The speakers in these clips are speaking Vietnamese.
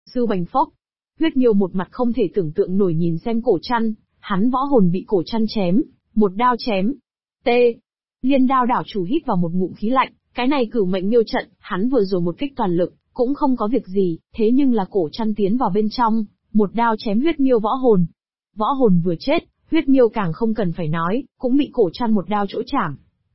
Sưu bành phốc. Huyết Miêu một mặt không thể tưởng tượng nổi nhìn xem Cổ Trăn, hắn võ hồn bị Cổ Trăn chém, một đao chém. T. Liên Đao đảo chủ hít vào một ngụm khí lạnh, cái này Cửu Mệnh Miêu trận, hắn vừa rồi một kích toàn lực, cũng không có việc gì, thế nhưng là Cổ Trăn tiến vào bên trong, một đao chém Huyết Miêu võ hồn. Võ hồn vừa chết, Huyết Miêu càng không cần phải nói, cũng bị Cổ Trăn một đao chỗ chảm.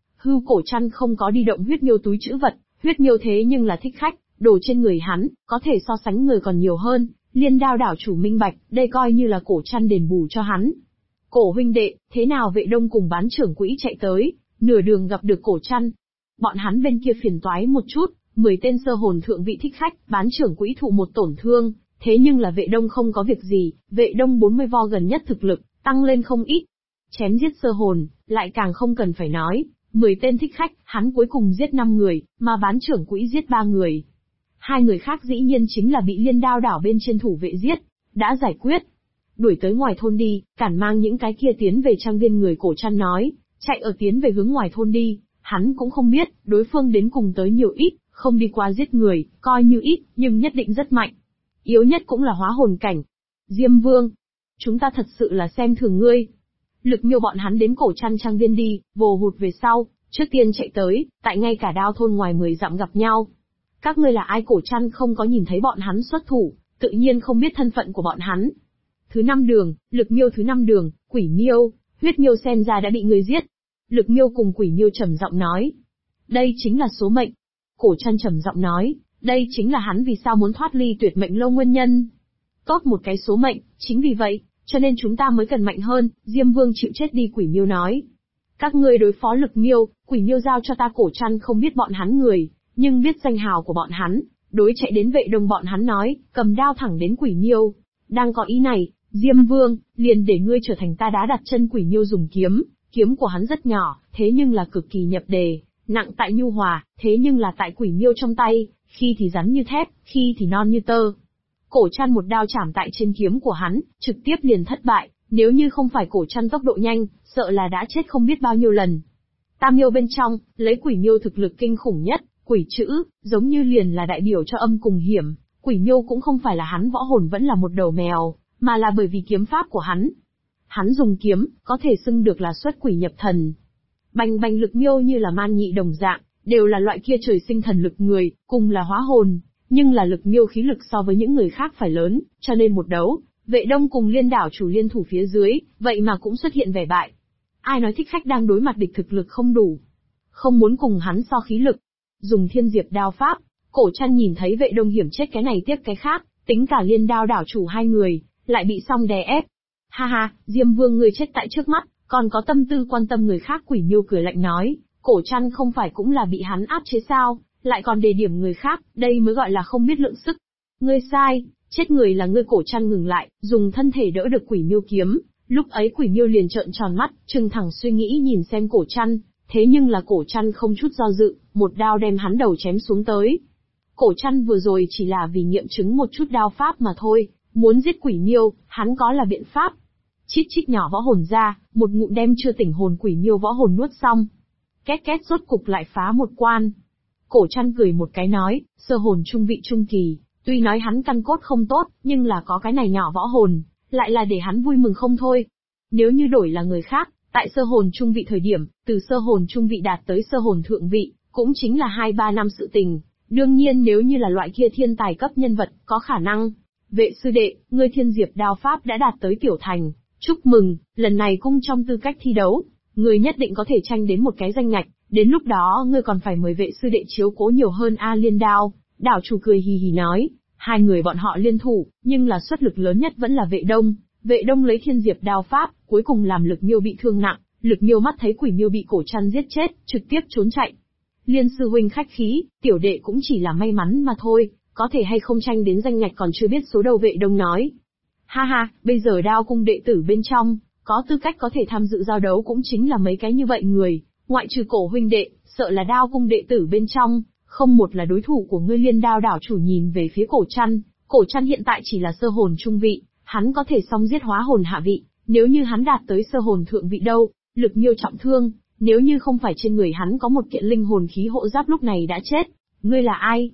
Cổ Trăn không có đi động Huyết Miêu túi trữ vật, Huyết Miêu thế nhưng là thích khách, đồ trên người hắn, có thể so sánh người còn nhiều hơn, Liên Đao đảo chủ minh bạch, đây coi như là Cổ Trăn đền bù cho hắn. Cổ huynh đệ, thế nào Vệ Đông cùng Bán Trưởng Quỹ chạy tới, nửa đường gặp được Cổ Trăn. Bọn hắn bên kia phiền toái một chút, 10 tên sơ hồn thượng vị thích khách, Bán Trưởng Quỹ thụ một tổn thương, thế nhưng là Vệ Đông không có việc gì, Vệ Đông 40 vo gần nhất thực lực, tăng lên không ít. Chém giết sơ hồn, lại càng không cần phải nói, 10 tên thích khách, hắn cuối cùng giết 5 người, mà Bán Trưởng Quỹ giết 3 người. 2 người khác dĩ nhiên chính là bị Liên Đao đảo bên trên thủ vệ giết, đã giải quyết. Đuổi tới ngoài thôn đi, cản mang những cái kia tiến về trang viên người Cổ Trăn nói, chạy ở tiến về hướng ngoài thôn đi, hắn cũng không biết, đối phương đến cùng tới nhiều ít, không đi qua giết người, coi như ít, nhưng nhất định rất mạnh. Yếu nhất cũng là hóa hồn cảnh. Diêm Vương, chúng ta thật sự là xem thường ngươi. Lực Miêu bọn hắn đến Cổ Trăn trang viên đi, vồ hụt về sau, trước tiên chạy tới, tại ngay cả Đao thôn ngoài 10 dặm gặp nhau. Các ngươi là ai? Cổ Trăn không có nhìn thấy bọn hắn xuất thủ, tự nhiên không biết thân phận của bọn hắn. Thứ 5 đường, Lực Miêu thứ 5 đường, Quỷ Miêu, Huyết Miêu xem ra đã bị người giết. Lực Miêu cùng Quỷ Miêu trầm giọng nói. Đây chính là số mệnh. Cổ Trăn trầm giọng nói, đây chính là hắn vì sao muốn thoát ly tuyệt mệnh lâu nguyên nhân. Tốt một cái số mệnh, chính vì vậy, cho nên chúng ta mới cần mạnh hơn, Diêm Vương chịu chết đi. Quỷ Miêu nói. Các ngươi đối phó Lực Miêu, Quỷ Miêu giao cho ta. Cổ Trăn không biết bọn hắn người, nhưng biết danh hào của bọn hắn, đối chạy đến Vệ Đông bọn hắn nói, cầm đao thẳng đến Quỷ Miêu. Đang có ý này, Diêm Vương, liền để ngươi trở thành ta đá đặt chân. Quỷ Miêu dùng kiếm, kiếm của hắn rất nhỏ, thế nhưng là cực kỳ nhập đề, nặng tại nhu hòa, thế nhưng là tại Quỷ Miêu trong tay, khi thì rắn như thép, khi thì non như tơ. Cổ Trăn một đao chảm tại trên kiếm của hắn, trực tiếp liền thất bại, nếu như không phải Cổ Trăn tốc độ nhanh, sợ là đã chết không biết bao nhiêu lần. Tam Miêu bên trong, lấy Quỷ Miêu thực lực kinh khủng nhất, quỷ chữ, giống như liền là đại biểu cho âm cùng hiểm. Quỷ Miêu cũng không phải là hắn võ hồn vẫn là một đầu mèo, mà là bởi vì kiếm pháp của hắn. Hắn dùng kiếm, có thể xưng được là xuất quỷ nhập thần. Bành bành. Lực Miêu như là man nhị đồng dạng, đều là loại kia trời sinh thần lực người, cùng là hóa hồn, nhưng là Lực Miêu khí lực so với những người khác phải lớn, cho nên một đấu, Vệ Đông cùng Liên đảo chủ liên thủ phía dưới, vậy mà cũng xuất hiện vẻ bại. Ai nói thích khách đang đối mặt địch thực lực không đủ, không muốn cùng hắn so khí lực. Dùng Thiên Diệp đao pháp, Cổ Trăn nhìn thấy Vệ Đông hiểm chết cái này tiếc cái khác, tính cả Liên Đao đảo chủ 2 người, lại bị song đè ép. Ha ha, Diêm Vương ngươi chết tại trước mắt, còn có tâm tư quan tâm người khác. Quỷ Miêu cười lạnh nói, Cổ Trăn không phải cũng là bị hắn áp chế sao, lại còn đề điểm người khác, đây mới gọi là không biết lượng sức. Ngươi sai, chết người là ngươi. Cổ Trăn ngừng lại, dùng thân thể đỡ được Quỷ Miêu kiếm, lúc ấy Quỷ Miêu liền trợn tròn mắt, trừng thẳng suy nghĩ nhìn xem Cổ Trăn. Thế nhưng là Cổ Trăn không chút do dự, một đao đem hắn đầu chém xuống tới. Cổ Trăn vừa rồi chỉ là vì nghiệm chứng một chút đao pháp mà thôi, muốn giết Quỷ Miêu, hắn có là biện pháp. Chít chít nhỏ võ hồn ra, một ngụm đem chưa tỉnh hồn Quỷ Miêu võ hồn nuốt xong. Két két rốt cục lại phá một quan. Cổ Trăn cười một cái nói, sơ hồn trung vị trung kỳ, tuy nói hắn căn cốt không tốt, nhưng là có cái này nhỏ võ hồn, lại là để hắn vui mừng không thôi. Nếu như đổi là người khác, tại sơ hồn trung vị thời điểm, từ sơ hồn trung vị đạt tới sơ hồn thượng vị, cũng chính là 2-3 năm sự tình. Đương nhiên nếu như là loại kia thiên tài cấp nhân vật, có khả năng. Vệ sư đệ, ngươi Thiên Diệp đao pháp đã đạt tới tiểu thành, chúc mừng, lần này cũng trong tư cách thi đấu, ngươi nhất định có thể tranh đến một cái danh ngạch, đến lúc đó ngươi còn phải mời vệ sư đệ chiếu cố nhiều hơn. Liên Đao đảo chủ cười hì hì nói, 2 người bọn họ liên thủ, nhưng là xuất lực lớn nhất vẫn là Vệ Đông. Vệ Đông lấy Thiên Diệp đao pháp, cuối cùng làm Lực Miêu bị thương nặng. Lực Miêu mắt thấy Quỷ Miêu bị Cổ Trăn giết chết, trực tiếp trốn chạy. Liên sư huynh khách khí, tiểu đệ cũng chỉ là may mắn mà thôi, có thể hay không tranh đến danh ngạch còn chưa biết số đâu. Vệ Đông nói. Ha ha, bây giờ Đao cung đệ tử bên trong, có tư cách có thể tham dự giao đấu cũng chính là mấy cái như vậy người, ngoại trừ Cổ huynh đệ, sợ là Đao cung đệ tử bên trong, không một là đối thủ của ngươi. Liên Đao đảo chủ nhìn về phía Cổ Trăn. Cổ Trăn hiện tại chỉ là sơ hồn trung vị, hắn có thể song giết hóa hồn hạ vị, nếu như hắn đạt tới sơ hồn thượng vị đâu, Lực Miêu trọng thương, nếu như không phải trên người hắn có một kiện linh hồn khí hộ giáp lúc này đã chết. Ngươi là ai?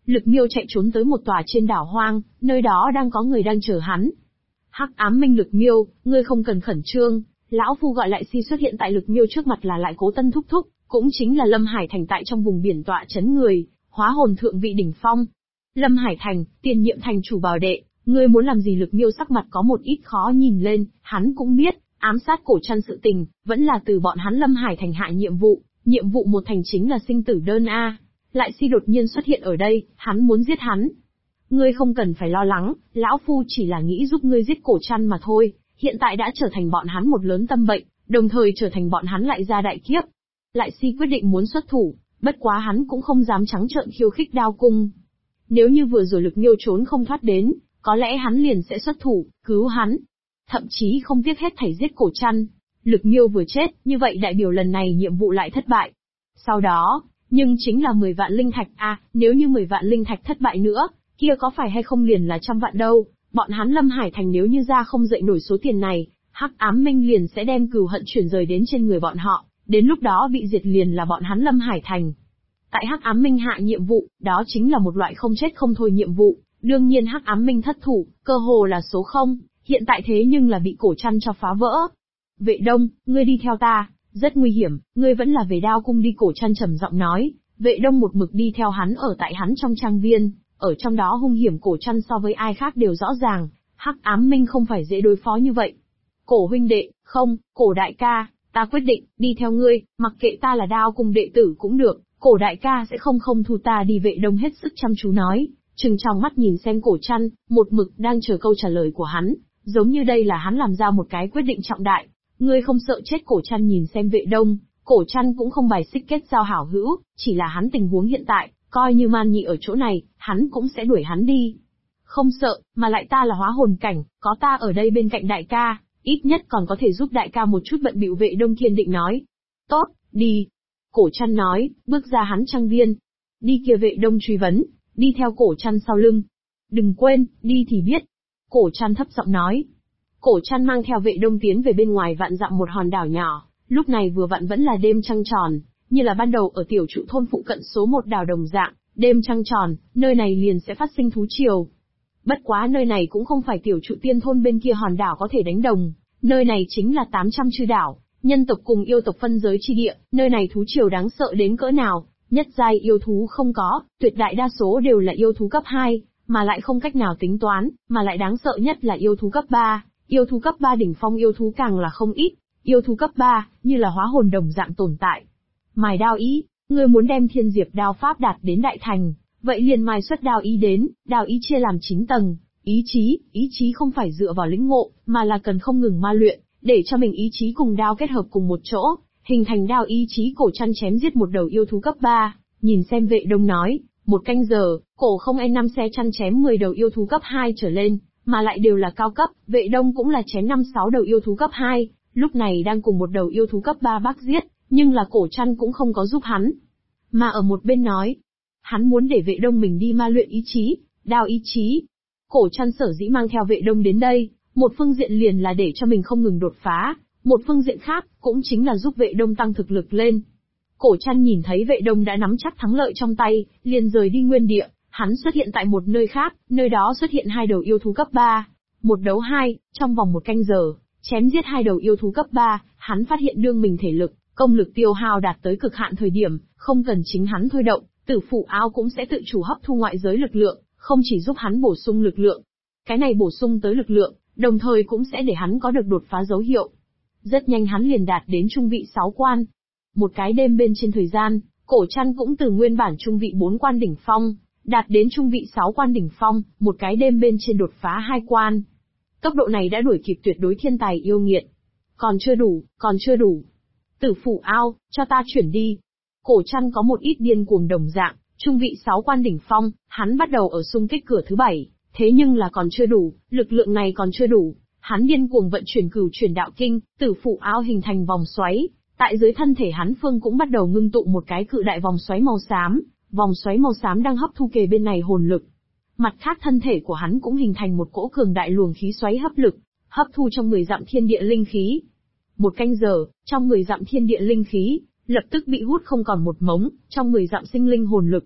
Lực Miêu chạy trốn tới một tòa trên đảo hoang, nơi đó đang có người đang chờ hắn. Hắc ám minh Lực Miêu, ngươi không cần khẩn trương, lão phu gọi lại si xuất hiện tại Lực Miêu trước mặt là lại Cố Tân thúc thúc, cũng chính là Lâm Hải Thành tại trong vùng biển tọa chấn người, hóa hồn thượng vị đỉnh phong. Lâm Hải Thành, tiền nhiệm thành chủ bảo đệ, ngươi muốn làm gì? Lực Miêu sắc mặt có một ít khó nhìn lên, hắn cũng biết, ám sát cổ trăn sự tình, vẫn là từ bọn hắn Lâm Hải Thành hạ nhiệm vụ một thành chính là sinh tử đơn a. Lại si đột nhiên xuất hiện ở đây, hắn muốn giết hắn. Ngươi không cần phải lo lắng, lão phu chỉ là nghĩ giúp ngươi giết cổ trăn mà thôi, hiện tại đã trở thành bọn hắn một lớn tâm bệnh, đồng thời trở thành bọn hắn lại ra đại kiếp. Lại si quyết định muốn xuất thủ, bất quá hắn cũng không dám trắng trợn khiêu khích Đao Cung. Nếu như vừa rồi Lực Miêu trốn không thoát đến, có lẽ hắn liền sẽ xuất thủ, cứu hắn. Thậm chí không tiếc hết thảy giết cổ trăn. Lực Miêu vừa chết, như vậy đại biểu lần này nhiệm vụ lại thất bại. Sau đó, nhưng chính là 10 vạn linh thạch nếu như 10 vạn linh thạch thất bại nữa, kia có phải hay không liền là 100 vạn đâu, bọn hắn Lâm Hải Thành nếu như ra không dậy nổi số tiền này, Hắc Ám Minh liền sẽ đem cừu hận chuyển rời đến trên người bọn họ, đến lúc đó bị diệt liền là bọn hắn Lâm Hải Thành. Tại Hắc Ám Minh hạ nhiệm vụ, đó chính là một loại không chết không thôi nhiệm vụ, đương nhiên Hắc Ám Minh thất thủ, cơ hồ là số 0, hiện tại thế nhưng là bị cổ trăn cho phá vỡ. Vệ Đông, ngươi đi theo ta, rất nguy hiểm, ngươi vẫn là về Đao Cung đi, cổ trăn trầm giọng nói. Vệ Đông một mực đi theo hắn ở tại hắn trong trang viên, ở trong đó hung hiểm cổ trăn so với ai khác đều rõ ràng, Hắc Ám Minh không phải dễ đối phó như vậy. Cổ huynh đệ, không, cổ đại ca, ta quyết định, đi theo ngươi, mặc kệ ta là Đao Cung đệ tử cũng được, cổ đại ca sẽ không thu ta đi. Vệ Đông hết sức chăm chú nói, trừng trong mắt nhìn xem cổ trăn, một mực đang chờ câu trả lời của hắn, giống như đây là hắn làm ra một cái quyết định trọng đại. Ngươi không sợ chết? Cổ trăn nhìn xem Vệ Đông, cổ trăn cũng không bài xích kết giao hảo hữu, chỉ là hắn tình huống hiện tại, coi như Man Nhị ở chỗ này, hắn cũng sẽ đuổi hắn đi. Không sợ, mà lại ta là hóa hồn cảnh, có ta ở đây bên cạnh đại ca, ít nhất còn có thể giúp đại ca một chút bận bịu. Vệ Đông kiên định nói. Tốt, đi. Cổ trăn nói, bước ra hắn trang viên. Đi kia, Vệ Đông truy vấn, đi theo cổ trăn sau lưng. Đừng quên, đi thì biết. Cổ trăn thấp giọng nói. Cổ trăn mang theo Vệ Đông tiến về bên ngoài vạn dặm một hòn đảo nhỏ, lúc này vừa vặn vẫn là đêm trăng tròn, như là ban đầu ở tiểu trụ thôn phụ cận số 1 đảo đồng dạng, đêm trăng tròn, nơi này liền sẽ phát sinh thú triều. Bất quá nơi này cũng không phải tiểu trụ tiên thôn bên kia hòn đảo có thể đánh đồng, nơi này chính là 800 chư đảo, nhân tộc cùng yêu tộc phân giới chi địa, nơi này thú triều đáng sợ đến cỡ nào, nhất giai yêu thú không có, tuyệt đại đa số đều là yêu thú cấp 2, mà lại không cách nào tính toán, mà lại đáng sợ nhất là yêu thú cấp 3, yêu thú cấp 3 đỉnh phong yêu thú càng là không ít, yêu thú cấp 3, như là hóa hồn đồng dạng tồn tại. Mài đao ý, ngươi muốn đem Thiên Diệp đao pháp đạt đến đại thành, vậy liền mài xuất đao ý đến, đao ý chia làm 9 tầng, ý chí không phải dựa vào lĩnh ngộ, mà là cần không ngừng ma luyện, để cho mình ý chí cùng đao kết hợp cùng một chỗ, hình thành đao ý chí. Cổ trăn chém giết một đầu yêu thú cấp 3, nhìn xem Vệ Đông nói, 1 canh giờ, cổ không E5 xe chăn chém 10 đầu yêu thú cấp 2 trở lên, mà lại đều là cao cấp. Vệ Đông cũng là chém 5-6 đầu yêu thú cấp 2, lúc này đang cùng một đầu yêu thú cấp 3 bác giết, nhưng là cổ trăn cũng không có giúp hắn. Mà ở một bên nói, hắn muốn để Vệ Đông mình đi ma luyện ý chí, đao ý chí. Cổ trăn sở dĩ mang theo Vệ Đông đến đây, một phương diện liền là để cho mình không ngừng đột phá, một phương diện khác, cũng chính là giúp Vệ Đông tăng thực lực lên. Cổ trăn nhìn thấy Vệ Đông đã nắm chắc thắng lợi trong tay, liền rời đi nguyên địa, hắn xuất hiện tại một nơi khác, nơi đó xuất hiện 2 đầu yêu thú cấp 3. 1 đấu 2, trong vòng 1 canh giờ, chém giết 2 đầu yêu thú cấp 3, hắn phát hiện đương mình thể lực, công lực tiêu hao đạt tới cực hạn thời điểm, không cần chính hắn thôi động, Tử Phụ Áo cũng sẽ tự chủ hấp thu ngoại giới lực lượng, không chỉ giúp hắn bổ sung lực lượng. Cái này bổ sung tới lực lượng, đồng thời cũng sẽ để hắn có được đột phá dấu hiệu. Rất nhanh hắn liền đạt đến trung vị 6 quan. Một cái đêm bên trên thời gian, cổ trăn cũng từ nguyên bản trung vị 4 quan đỉnh phong, đạt đến trung vị 6 quan đỉnh phong, một cái đêm bên trên đột phá 2 quan. Tốc độ này đã đuổi kịp tuyệt đối thiên tài yêu nghiệt. Còn chưa đủ. Tử Phụ Ao, cho ta chuyển đi. Cổ trăn có một ít điên cuồng đồng dạng, trung vị 6 quan đỉnh phong, hắn bắt đầu ở xung kích cửa thứ 7, thế nhưng là còn chưa đủ, lực lượng này còn chưa đủ. Hắn điên cuồng vận chuyển Cửu Chuyển Đạo Kinh, Tử Phụ Ao hình thành vòng xoáy, tại dưới thân thể hắn phương cũng bắt đầu ngưng tụ một cái cự đại vòng xoáy màu xám. Vòng xoáy màu xám đang hấp thu kề bên này hồn lực. Mặt khác thân thể của hắn cũng hình thành một cỗ cường đại luồng khí xoáy hấp lực, hấp thu trong 10 dặm thiên địa linh khí. 1 canh giờ, trong 10 dặm thiên địa linh khí, lập tức bị hút không còn một mống, trong 10 dặm sinh linh hồn lực.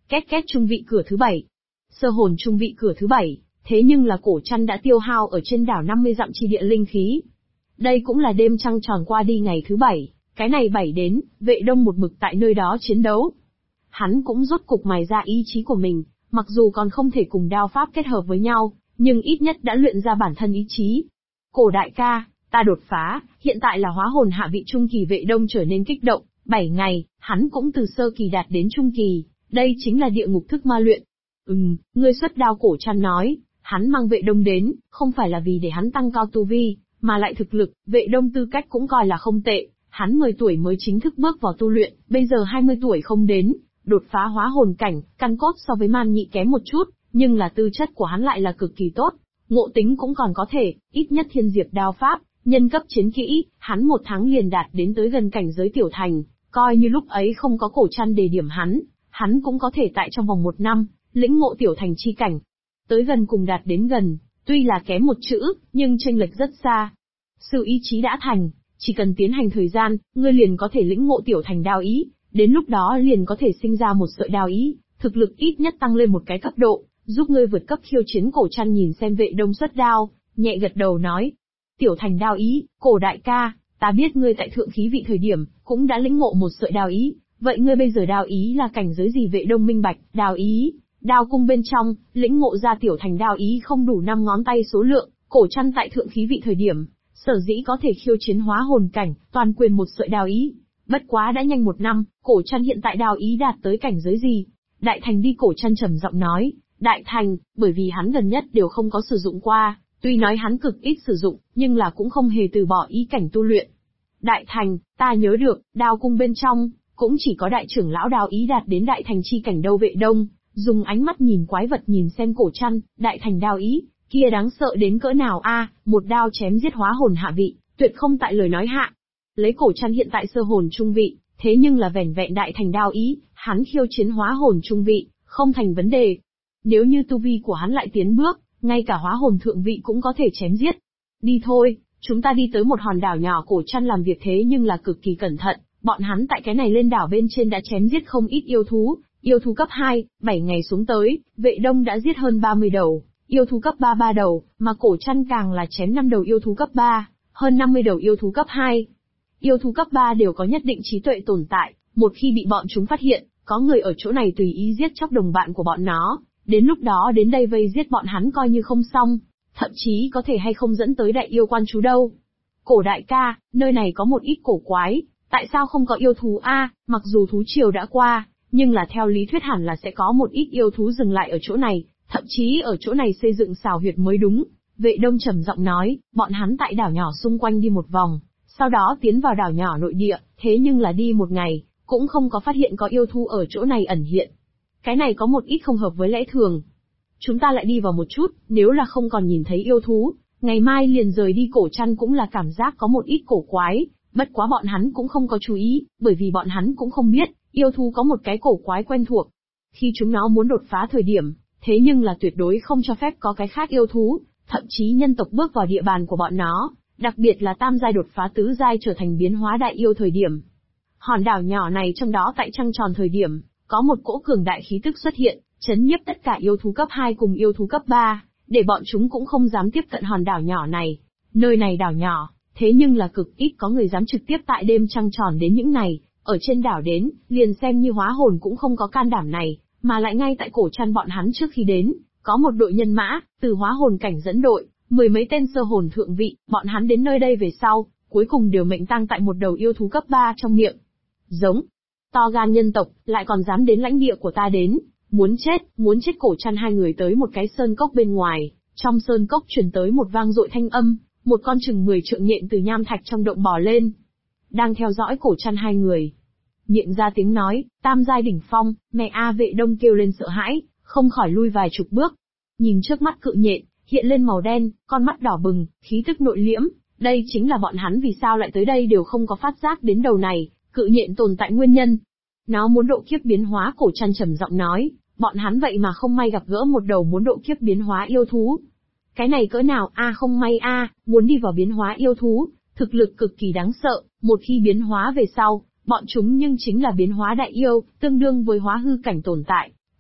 Két két trung vị cửa thứ 7. Sơ hồn trung vị cửa thứ 7, thế nhưng là cổ trăn đã tiêu hao ở trên đảo 50 dặm chi địa linh khí. Đây cũng là đêm trăng tròn qua đi ngày thứ 7, cái này 7 đến, Vệ Đông một mực tại nơi đó chiến đấu. Hắn cũng rốt cục mài ra ý chí của mình, mặc dù còn không thể cùng đao pháp kết hợp với nhau, nhưng ít nhất đã luyện ra bản thân ý chí. Cổ đại ca, ta đột phá, hiện tại là hóa hồn hạ vị trung kỳ. Vệ Đông trở nên kích động, 7 ngày, hắn cũng từ sơ kỳ đạt đến trung kỳ, đây chính là địa ngục thức ma luyện. Ngươi xuất đao. Cổ trăn nói, hắn mang Vệ Đông đến, không phải là vì để hắn tăng cao tu vi, mà lại thực lực, Vệ Đông tư cách cũng coi là không tệ, hắn 10 tuổi mới chính thức bước vào tu luyện, bây giờ 20 tuổi không đến, đột phá hóa hồn cảnh, căn cốt so với Man Nhị kém một chút, nhưng là tư chất của hắn lại là cực kỳ tốt, ngộ tính cũng còn có thể, ít nhất thiên diệp đao pháp, nhân cấp chiến kỹ, hắn 1 tháng liền đạt đến tới gần cảnh giới tiểu thành, coi như lúc ấy không có cổ trăn đề điểm hắn cũng có thể tại trong vòng 1 năm, lĩnh ngộ tiểu thành chi cảnh. Tới gần cùng đạt đến gần, tuy là kém một chữ, nhưng chênh lệch rất xa. Sự ý chí đã thành, chỉ cần tiến hành thời gian, ngươi liền có thể lĩnh ngộ tiểu thành đao ý, đến lúc đó liền có thể sinh ra một sợi đao ý, thực lực ít nhất tăng lên một cái cấp độ, giúp ngươi vượt cấp khiêu chiến. Cổ trăn nhìn xem Vệ Đông xuất đao, nhẹ gật đầu nói. Tiểu thành đao ý, cổ đại ca, ta biết ngươi tại thượng khí vị thời điểm, cũng đã lĩnh ngộ một sợi đao ý, vậy ngươi bây giờ đao ý là cảnh giới gì? Vệ Đông minh bạch, đao ý, đao cung bên trong, lĩnh ngộ ra tiểu thành đao ý không đủ 5 ngón tay số lượng, cổ trăn tại thượng khí vị thời điểm, sở dĩ có thể khiêu chiến hóa hồn cảnh, toàn quyền một sợi đao ý. Bất quá đã nhanh 1 năm, cổ trăn hiện tại đao ý đạt tới cảnh giới gì? Đại thành đi. Cổ trăn trầm giọng nói, đại thành, bởi vì hắn gần nhất đều không có sử dụng qua, tuy nói hắn cực ít sử dụng, nhưng là cũng không hề từ bỏ ý cảnh tu luyện. Đại thành, ta nhớ được, đao cung bên trong, cũng chỉ có đại trưởng lão đao ý đạt đến đại thành chi cảnh đâu. Vệ Đông dùng ánh mắt nhìn quái vật nhìn xem cổ trăn, đại thành đao ý, kia đáng sợ đến cỡ nào a? Một đao chém giết hóa hồn hạ vị, tuyệt không tại lời nói hạ. Lấy cổ trăn hiện tại sơ hồn trung vị, thế nhưng là vẻn vẹn đại thành đao ý, hắn khiêu chiến hóa hồn trung vị, không thành vấn đề. Nếu như tu vi của hắn lại tiến bước, ngay cả hóa hồn thượng vị cũng có thể chém giết. Đi thôi, chúng ta đi tới một hòn đảo nhỏ. Cổ trăn làm việc thế nhưng là cực kỳ cẩn thận, bọn hắn tại cái này lên đảo bên trên đã chém giết không ít yêu thú cấp 2, 7 ngày xuống tới, Vệ Đông đã giết hơn 30 đầu, yêu thú cấp 3 đầu, mà cổ trăn càng là chém 5 đầu yêu thú cấp 3, hơn 50 đầu yêu thú cấp 2. Yêu thú cấp 3 đều có nhất định trí tuệ tồn tại, một khi bị bọn chúng phát hiện, có người ở chỗ này tùy ý giết chóc đồng bạn của bọn nó, đến lúc đó đến đây vây giết bọn hắn coi như không xong, thậm chí có thể hay không dẫn tới đại yêu quan chú đâu. Cổ đại ca, nơi này có một ít cổ quái, tại sao không có yêu thú a? Mặc dù thú triều đã qua, nhưng là theo lý thuyết hẳn là sẽ có một ít yêu thú dừng lại ở chỗ này, thậm chí ở chỗ này xây dựng xào huyệt mới đúng. Vệ Đông trầm giọng nói, bọn hắn tại đảo nhỏ xung quanh đi một vòng, sau đó tiến vào đảo nhỏ nội địa, thế nhưng là đi 1 ngày, cũng không có phát hiện có yêu thú ở chỗ này ẩn hiện. Cái này có một ít không hợp với lẽ thường. Chúng ta lại đi vào một chút, nếu là không còn nhìn thấy yêu thú, ngày mai liền rời đi. Cổ trăn cũng là cảm giác có một ít cổ quái, bất quá bọn hắn cũng không có chú ý, bởi vì bọn hắn cũng không biết, yêu thú có một cái cổ quái quen thuộc. Khi chúng nó muốn đột phá thời điểm, thế nhưng là tuyệt đối không cho phép có cái khác yêu thú, thậm chí nhân tộc bước vào địa bàn của bọn nó, đặc biệt là tam giai đột phá tứ giai trở thành biến hóa đại yêu thời điểm. Hòn đảo nhỏ này trong đó tại trăng tròn thời điểm, có một cỗ cường đại khí tức xuất hiện, chấn nhiếp tất cả yêu thú cấp 2 cùng yêu thú cấp 3, để bọn chúng cũng không dám tiếp cận hòn đảo nhỏ này. Nơi này đảo nhỏ, thế nhưng là cực ít có người dám trực tiếp tại đêm trăng tròn đến những này, ở trên đảo đến, liền xem như hóa hồn cũng không có can đảm này, mà lại ngay tại cổ trăn bọn hắn trước khi đến, có một đội nhân mã, từ hóa hồn cảnh dẫn đội, 10 mấy tên sơ hồn thượng vị, bọn hắn đến nơi đây về sau, cuối cùng đều mệnh tang tại một đầu yêu thú cấp 3 trong miệng. Giống, to gan nhân tộc, lại còn dám đến lãnh địa của ta đến, muốn chết. Cổ trăn hai người tới một cái sơn cốc bên ngoài, trong sơn cốc truyền tới một vang dội thanh âm, một con chừng 10 trượng nhện từ nham thạch trong động bò lên. Đang theo dõi cổ trăn hai người. Miệng ra tiếng nói, tam giai đỉnh phong, mẹ a. Vệ Đông kêu lên sợ hãi, không khỏi lui vài chục bước. Nhìn trước mắt cự nhện, hiện lên màu đen, con mắt đỏ bừng, khí tức nội liễm, đây chính là bọn hắn vì sao lại tới đây đều không có phát giác đến đầu này, cự nhện tồn tại nguyên nhân. Nó muốn độ kiếp biến hóa. Cổ trăn trầm giọng nói, bọn hắn vậy mà không may gặp gỡ một đầu muốn độ kiếp biến hóa yêu thú. Cái này cỡ nào a? Không may a, muốn đi vào biến hóa yêu thú, thực lực cực kỳ đáng sợ, một khi biến hóa về sau, bọn chúng nhưng chính là biến hóa đại yêu, tương đương với hóa hư cảnh tồn tại.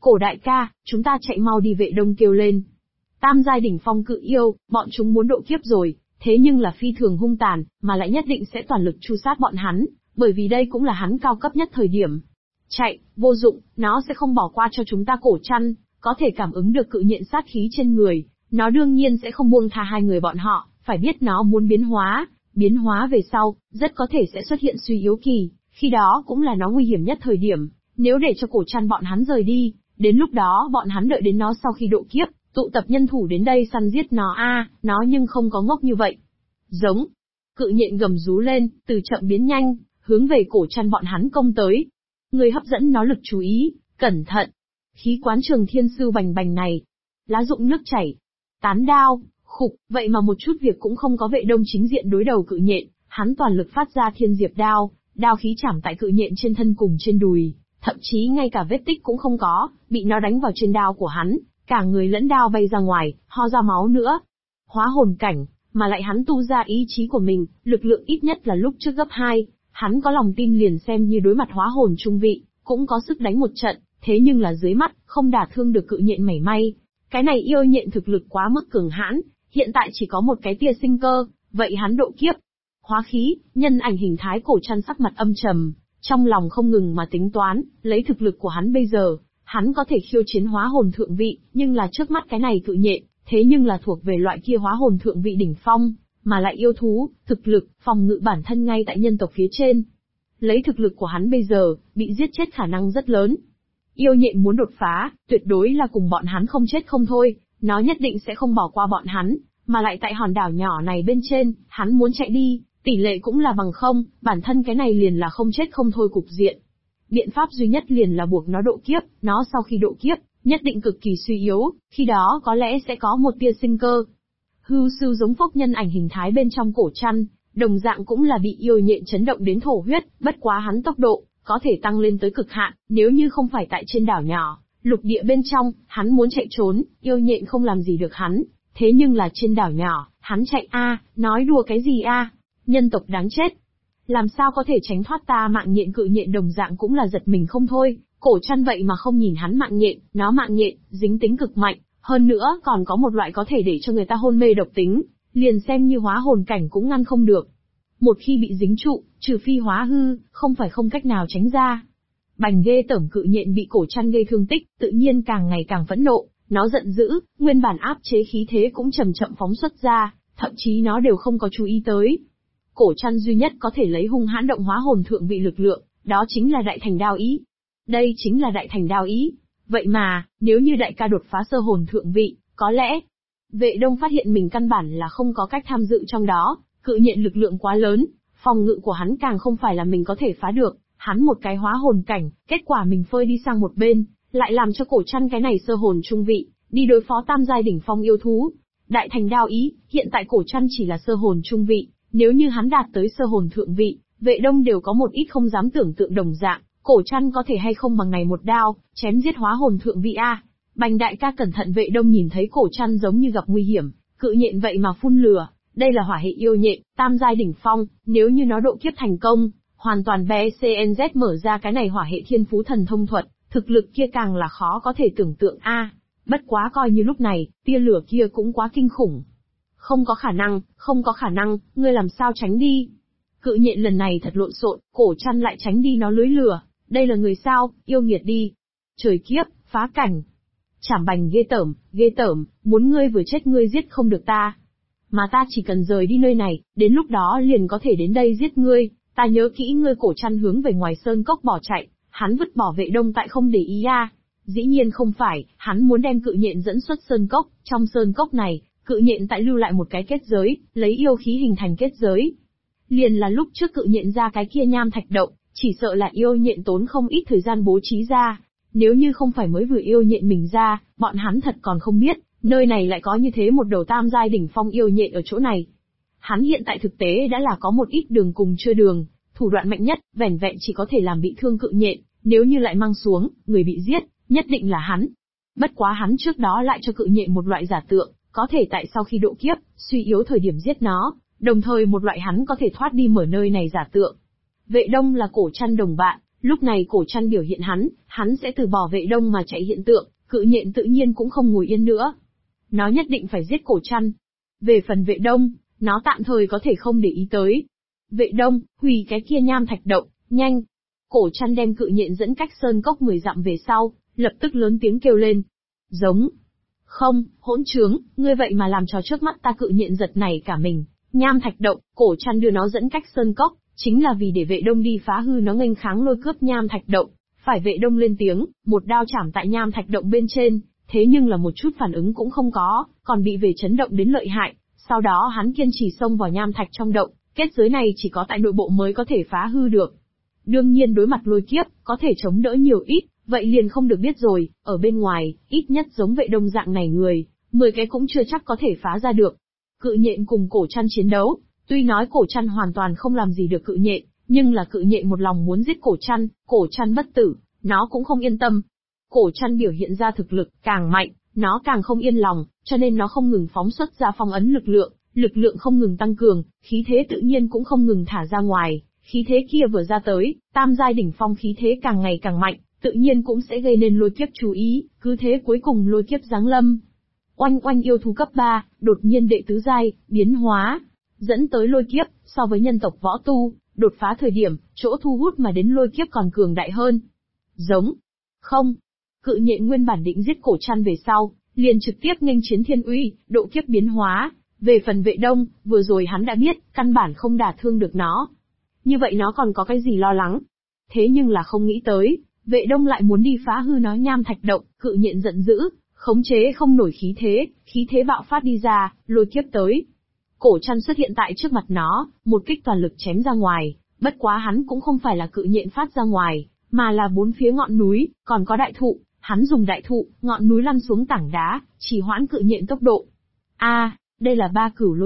Cổ đại ca, chúng ta chạy mau đi, Vệ Đông kêu lên. Tam giai đỉnh phong cự yêu, bọn chúng muốn độ kiếp rồi, thế nhưng là phi thường hung tàn, mà lại nhất định sẽ toàn lực tru sát bọn hắn, bởi vì đây cũng là hắn cao cấp nhất thời điểm. Chạy, vô dụng, nó sẽ không bỏ qua cho chúng ta. Cổ Trăn có thể cảm ứng được cự nhện sát khí trên người, nó đương nhiên sẽ không buông tha hai người bọn họ, phải biết nó muốn biến hóa về sau, rất có thể sẽ xuất hiện suy yếu kỳ, khi đó cũng là nó nguy hiểm nhất thời điểm, nếu để cho Cổ Trăn bọn hắn rời đi, đến lúc đó bọn hắn đợi đến nó sau khi độ kiếp, tụ tập nhân thủ đến đây săn giết nó nó nhưng không có ngốc như vậy. Giống, cự nhện gầm rú lên, từ chậm biến nhanh, hướng về Cổ Trăn bọn hắn công tới. Người hấp dẫn nó lực chú ý, cẩn thận. Khí quán Trường Thiên Sư bành bành này, lá rụng nước chảy, tán đao, khục, vậy mà một chút việc cũng không có. Vệ Đông chính diện đối đầu cự nhện, hắn toàn lực phát ra Thiên Diệp đao, đao khí chảm tại cự nhện trên thân cùng trên đùi, thậm chí ngay cả vết tích cũng không có, bị nó đánh vào trên đao của hắn, cả người lẫn đao bay ra ngoài, ho ra máu nữa. Hóa hồn cảnh, mà lại hắn tu ra ý chí của mình, lực lượng ít nhất là lúc trước gấp 2, hắn có lòng tin liền xem như đối mặt hóa hồn trung vị, cũng có sức đánh một trận, thế nhưng là dưới mắt, không đả thương được cự nhện mảy may. Cái này yêu nhện thực lực quá mức cường hãn, hiện tại chỉ có một cái tia sinh cơ, vậy hắn độ kiếp. Hóa khí, nhân ảnh hình thái. Cổ Trăn sắc mặt âm trầm, trong lòng không ngừng mà tính toán, lấy thực lực của hắn bây giờ, hắn có thể khiêu chiến hóa hồn thượng vị, nhưng là trước mắt cái này cự nhện, thế nhưng là thuộc về loại kia hóa hồn thượng vị đỉnh phong, mà lại yêu thú, thực lực, phòng ngự bản thân ngay tại nhân tộc phía trên. Lấy thực lực của hắn bây giờ, bị giết chết khả năng rất lớn. Yêu nhện muốn đột phá, tuyệt đối là cùng bọn hắn không chết không thôi, nó nhất định sẽ không bỏ qua bọn hắn, mà lại tại hòn đảo nhỏ này bên trên, hắn muốn chạy đi, tỷ lệ cũng là bằng không, bản thân cái này liền là không chết không thôi cục diện. Biện pháp duy nhất liền là buộc nó độ kiếp, nó sau khi độ kiếp, nhất định cực kỳ suy yếu, khi đó có lẽ sẽ có một tia sinh cơ. Hưu sư giống phốc nhân ảnh hình thái bên trong Cổ Trăn, đồng dạng cũng là bị yêu nhện chấn động đến thổ huyết, bất quá hắn tốc độ có thể tăng lên tới cực hạn, nếu như không phải tại trên đảo nhỏ, lục địa bên trong, hắn muốn chạy trốn, yêu nhện không làm gì được hắn, thế nhưng là trên đảo nhỏ, hắn chạy nói đùa cái gì nhân tộc đáng chết. Làm sao có thể tránh thoát ta mạng nhện? Cự nhện đồng dạng cũng là giật mình không thôi, Cổ Trăn vậy mà không nhìn hắn mạng nhện, nó mạng nhện, dính tính cực mạnh, hơn nữa còn có một loại có thể để cho người ta hôn mê độc tính, liền xem như hóa hồn cảnh cũng ngăn không được. Một khi bị dính trụ, trừ phi hóa hư, không phải không cách nào tránh ra. Bành ghê tởm. Cự nhện bị Cổ Trăn gây thương tích, tự nhiên càng ngày càng phẫn nộ, nó giận dữ, nguyên bản áp chế khí thế cũng chậm chậm phóng xuất ra, thậm chí nó đều không có chú ý tới. Cổ Trăn duy nhất có thể lấy hung hãn động hóa hồn thượng vị lực lượng, đó chính là đại thành đao ý. Đây chính là đại thành đao ý. Vậy mà, nếu như đại ca đột phá sơ hồn thượng vị, có lẽ, Vệ Đông phát hiện mình căn bản là không có cách tham dự trong đó, cự nhện lực lượng quá lớn, phòng ngự của hắn càng không phải là mình có thể phá được, hắn một cái hóa hồn cảnh, kết quả mình phơi đi sang một bên, lại làm cho Cổ Trăn cái này sơ hồn trung vị, đi đối phó tam giai đỉnh phong yêu thú. Đại thành đao ý, hiện tại Cổ Trăn chỉ là sơ hồn trung vị, nếu như hắn đạt tới sơ hồn thượng vị, Vệ Đông đều có một ít không dám tưởng tượng đồng dạng, Cổ Trăn có thể hay không bằng này một đao, chém giết hóa hồn thượng vị Bành đại ca cẩn thận. Vệ Đông nhìn thấy Cổ Trăn giống như gặp nguy hiểm, cự nhện vậy mà phun lửa, đây là hỏa hệ yêu nhện, tam giai đỉnh phong, nếu như nó độ kiếp thành công, hoàn toàn BCNZ mở ra cái này hỏa hệ thiên phú thần thông thuật, thực lực kia càng là khó có thể tưởng tượng Bất quá coi như lúc này, tia lửa kia cũng quá kinh khủng. Không có khả năng, ngươi làm sao tránh đi? Cự nhện lần này thật lộn xộn, Cổ Trăn lại tránh đi nó lưới lửa, đây là người sao, yêu nghiệt đi. Trời kiếp, phá cảnh. Chảm bành ghê tởm, muốn ngươi vừa chết ngươi giết không được ta. Mà ta chỉ cần rời đi nơi này, đến lúc đó liền có thể đến đây giết ngươi, ta nhớ kỹ ngươi. Cổ Trăn hướng về ngoài sơn cốc bỏ chạy, hắn vứt bỏ Vệ Đông tại không để ý Dĩ nhiên không phải, hắn muốn đem cự nhện dẫn xuất sơn cốc, trong sơn cốc này, cự nhện tại lưu lại một cái kết giới, lấy yêu khí hình thành kết giới. Liền là lúc trước cự nhện ra cái kia nham thạch động, chỉ sợ là yêu nhện tốn không ít thời gian bố trí ra. Nếu như không phải mới vừa yêu nhện mình ra, bọn hắn thật còn không biết, nơi này lại có như thế một đầu tam giai đỉnh phong yêu nhện ở chỗ này. Hắn hiện tại thực tế đã là có một ít đường cùng chưa đường, thủ đoạn mạnh nhất, vẻn vẹn chỉ có thể làm bị thương cự nhện, nếu như lại mang xuống, người bị giết, nhất định là hắn. Bất quá hắn trước đó lại cho cự nhện một loại giả tượng, có thể tại sau khi độ kiếp, suy yếu thời điểm giết nó, đồng thời một loại hắn có thể thoát đi mở nơi này giả tượng. Vệ Đông là Cổ Trăn đồng bạn, Lúc này cổ trăn biểu hiện hắn sẽ từ bỏ Vệ Đông mà chạy hiện tượng, cự nhện tự nhiên cũng không ngồi yên nữa. Nó nhất định phải giết cổ trăn. Về phần Vệ Đông, nó tạm thời có thể không để ý tới. Vệ Đông, hủy cái kia nham thạch động, nhanh. Cổ trăn đem cự nhện dẫn cách sơn cốc 10 dặm về sau, lập tức lớn tiếng kêu lên. Giống. Không, hỗn trướng, ngươi vậy mà làm cho trước mắt ta. Cự nhện giật nảy cả mình. Nham thạch động, cổ trăn đưa nó dẫn cách sơn cốc, chính là vì để Vệ Đông đi phá hư nó nghênh kháng lôi cướp nham thạch động. Phải Vệ Đông lên tiếng, một đao chảm tại nham thạch động bên trên, thế nhưng là một chút phản ứng cũng không có, còn bị về chấn động đến lợi hại. Sau đó hắn kiên trì xông vào nham thạch trong động, kết giới này chỉ có tại nội bộ mới có thể phá hư được. Đương nhiên đối mặt lôi kiếp, có thể chống đỡ nhiều ít, vậy liền không được biết rồi, ở bên ngoài, ít nhất giống Vệ Đông dạng này người, 10 cái cũng chưa chắc có thể phá ra được. Cự nhện cùng cổ trăn chiến đấu, tuy nói cổ trăn hoàn toàn không làm gì được cự nhện, nhưng là cự nhện một lòng muốn giết cổ trăn bất tử, nó cũng không yên tâm. Cổ trăn biểu hiện ra thực lực càng mạnh, nó càng không yên lòng, cho nên nó không ngừng phóng xuất ra phong ấn lực lượng không ngừng tăng cường, khí thế tự nhiên cũng không ngừng thả ra ngoài, khí thế kia vừa ra tới, tam giai đỉnh phong khí thế càng ngày càng mạnh, tự nhiên cũng sẽ gây nên lôi kiếp chú ý, cứ thế cuối cùng lôi kiếp giáng lâm. Oanh oanh yêu thú cấp 3, đột nhiên đệ tứ giai, biến hóa, dẫn tới lôi kiếp, so với nhân tộc võ tu, đột phá thời điểm, chỗ thu hút mà đến lôi kiếp còn cường đại hơn. Giống. Không. Cự nhện nguyên bản định giết cổ trăn về sau, liền trực tiếp nghênh chiến thiên uy, độ kiếp biến hóa. Về phần Vệ Đông, vừa rồi hắn đã biết, căn bản không đả thương được nó. Như vậy nó còn có cái gì lo lắng? Thế nhưng là không nghĩ tới, Vệ Đông lại muốn đi phá hư nó nham thạch động, cự nhện giận dữ, khống chế không nổi khí thế bạo phát đi ra, lôi kiếp tới. Cổ trăn xuất hiện tại trước mặt nó, một kích toàn lực chém ra ngoài, bất quá hắn cũng không phải là cự nhện phát ra ngoài, mà là bốn phía ngọn núi, còn có đại thụ, hắn dùng đại thụ, ngọn núi lăn xuống tảng đá, chỉ hoãn cự nhện tốc độ. Đây là ba cửu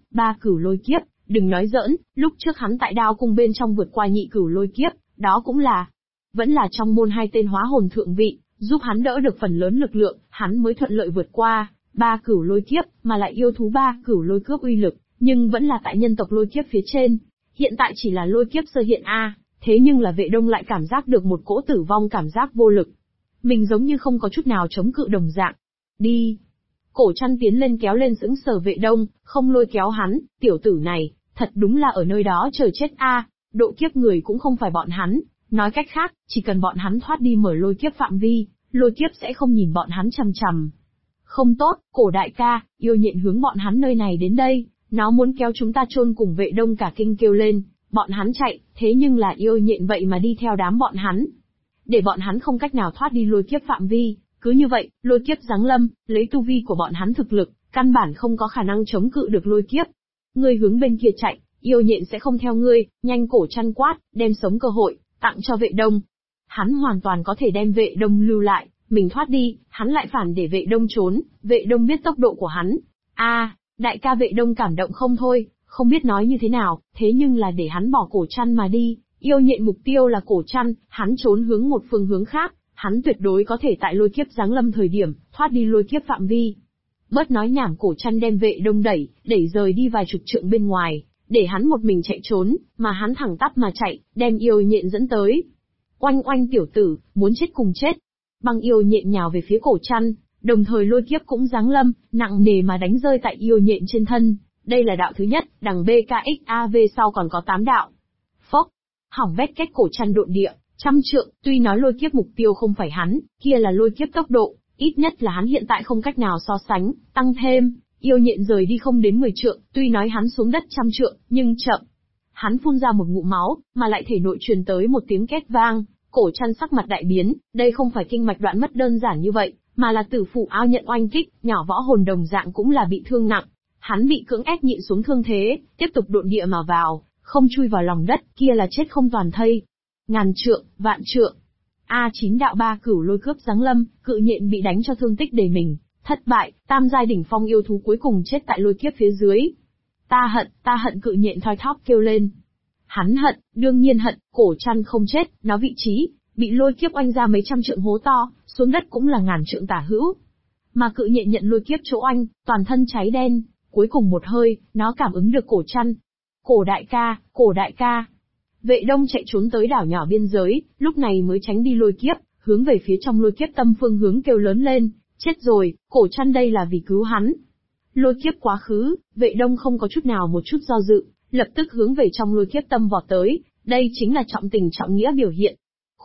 lôi kiếp, đừng nói giỡn, lúc trước hắn tại đao cung bên trong vượt qua nhị cửu lôi kiếp, đó cũng vẫn là trong môn hai tên hóa hồn thượng vị, giúp hắn đỡ được phần lớn lực lượng, hắn mới thuận lợi vượt qua ba cửu lôi kiếp, mà lại yêu thú ba cửu lôi cướp uy lực, nhưng vẫn là tại nhân tộc lôi kiếp phía trên. Hiện tại chỉ là lôi kiếp sơ hiện thế nhưng là Vệ Đông lại cảm giác được một cỗ tử vong cảm giác vô lực. Mình giống như không có chút nào chống cự đồng dạng. Đi. Cổ trăn tiến lên kéo lên sững sờ Vệ Đông, không lôi kéo hắn, tiểu tử này, thật đúng là ở nơi đó chờ chết độ kiếp người cũng không phải bọn hắn, nói cách khác, chỉ cần bọn hắn thoát đi mở lôi kiếp phạm vi, lôi kiếp sẽ không nhìn bọn hắn chằm chằm. Không tốt, cổ đại ca, yêu nhện hướng bọn hắn nơi này đến đây, nó muốn kéo chúng ta chôn cùng. Vệ Đông cả kinh kêu lên, bọn hắn chạy, thế nhưng là yêu nhện vậy mà đi theo đám bọn hắn. Để bọn hắn không cách nào thoát đi lôi kiếp phạm vi, cứ như vậy, lôi kiếp giáng lâm, lấy tu vi của bọn hắn thực lực, căn bản không có khả năng chống cự được lôi kiếp. Ngươi hướng bên kia chạy, yêu nhện sẽ không theo ngươi, nhanh. Cổ trăn quát, đem sống cơ hội, tặng cho Vệ Đông. Hắn hoàn toàn có thể đem Vệ Đông lưu lại, mình thoát đi, hắn lại phản để Vệ Đông trốn, Vệ Đông biết tốc độ của hắn. Đại ca. Vệ Đông cảm động không thôi, không biết nói như thế nào, thế nhưng là để hắn bỏ cổ trăn mà đi, yêu nhện mục tiêu là cổ trăn, hắn trốn hướng một phương hướng khác, hắn tuyệt đối có thể tại lôi kiếp giáng lâm thời điểm, thoát đi lôi kiếp phạm vi. Bớt nói nhảm. Cổ trăn đem Vệ Đông đẩy rời đi vài chục trượng bên ngoài, để hắn một mình chạy trốn, mà hắn thẳng tắp mà chạy, đem yêu nhện dẫn tới. Oanh oanh tiểu tử, muốn chết cùng chết. Băng yêu nhện nhào về phía cổ trăn, đồng thời lôi kiếp cũng giáng lâm, nặng nề mà đánh rơi tại yêu nhện trên thân. Đây là đạo thứ nhất, đằng BKXAV sau còn có 8 đạo. Phốc, hỏng bét. Cách cổ trăn độn địa, 100 trượng, tuy nói lôi kiếp mục tiêu không phải hắn, kia là lôi kiếp tốc độ, ít nhất là hắn hiện tại không cách nào so sánh, tăng thêm, yêu nhện rời đi không đến 10 trượng, tuy nói hắn xuống đất 100 trượng, nhưng chậm. Hắn phun ra một ngụm máu, mà lại thể nội truyền tới một tiếng két vang, cổ trăn sắc mặt đại biến, đây không phải kinh mạch đoạn mất đơn giản như vậy, mà là tử phụ ao nhận oanh kích, nhỏ võ hồn đồng dạng cũng là bị thương nặng. Hắn bị cưỡng ép nhịn xuống thương thế, tiếp tục độn địa mà vào, không chui vào lòng đất, kia là chết không toàn thây. Ngàn trượng, vạn trượng. Chín đạo ba cửu lôi cướp giáng lâm, cự nhện bị đánh cho thương tích đầy mình, thất bại, tam giai đỉnh phong yêu thú cuối cùng chết tại lôi kiếp phía dưới. Ta hận. Cự nhện thoi thóp kêu lên. Hắn hận, đương nhiên hận, cổ trăn không chết, nó vị trí, bị lôi kiếp oanh ra mấy trăm trượng hố to, xuống đất cũng là ngàn trượng tả hữu. Mà cự nhện nhận lôi kiếp chỗ oanh, toàn thân cháy đen, cuối cùng một hơi, nó cảm ứng được cổ trăn. Cổ đại ca. Vệ Đông chạy trốn tới đảo nhỏ biên giới, lúc này mới tránh đi lôi kiếp, hướng về phía trong lôi kiếp tâm phương hướng kêu lớn lên, chết rồi, Cổ Trăn đây là vì cứu hắn. Lôi kiếp quá khứ, Vệ Đông không có chút nào một chút do dự, lập tức hướng về trong lôi kiếp tâm vọt tới, đây chính là trọng tình trọng nghĩa biểu hiện.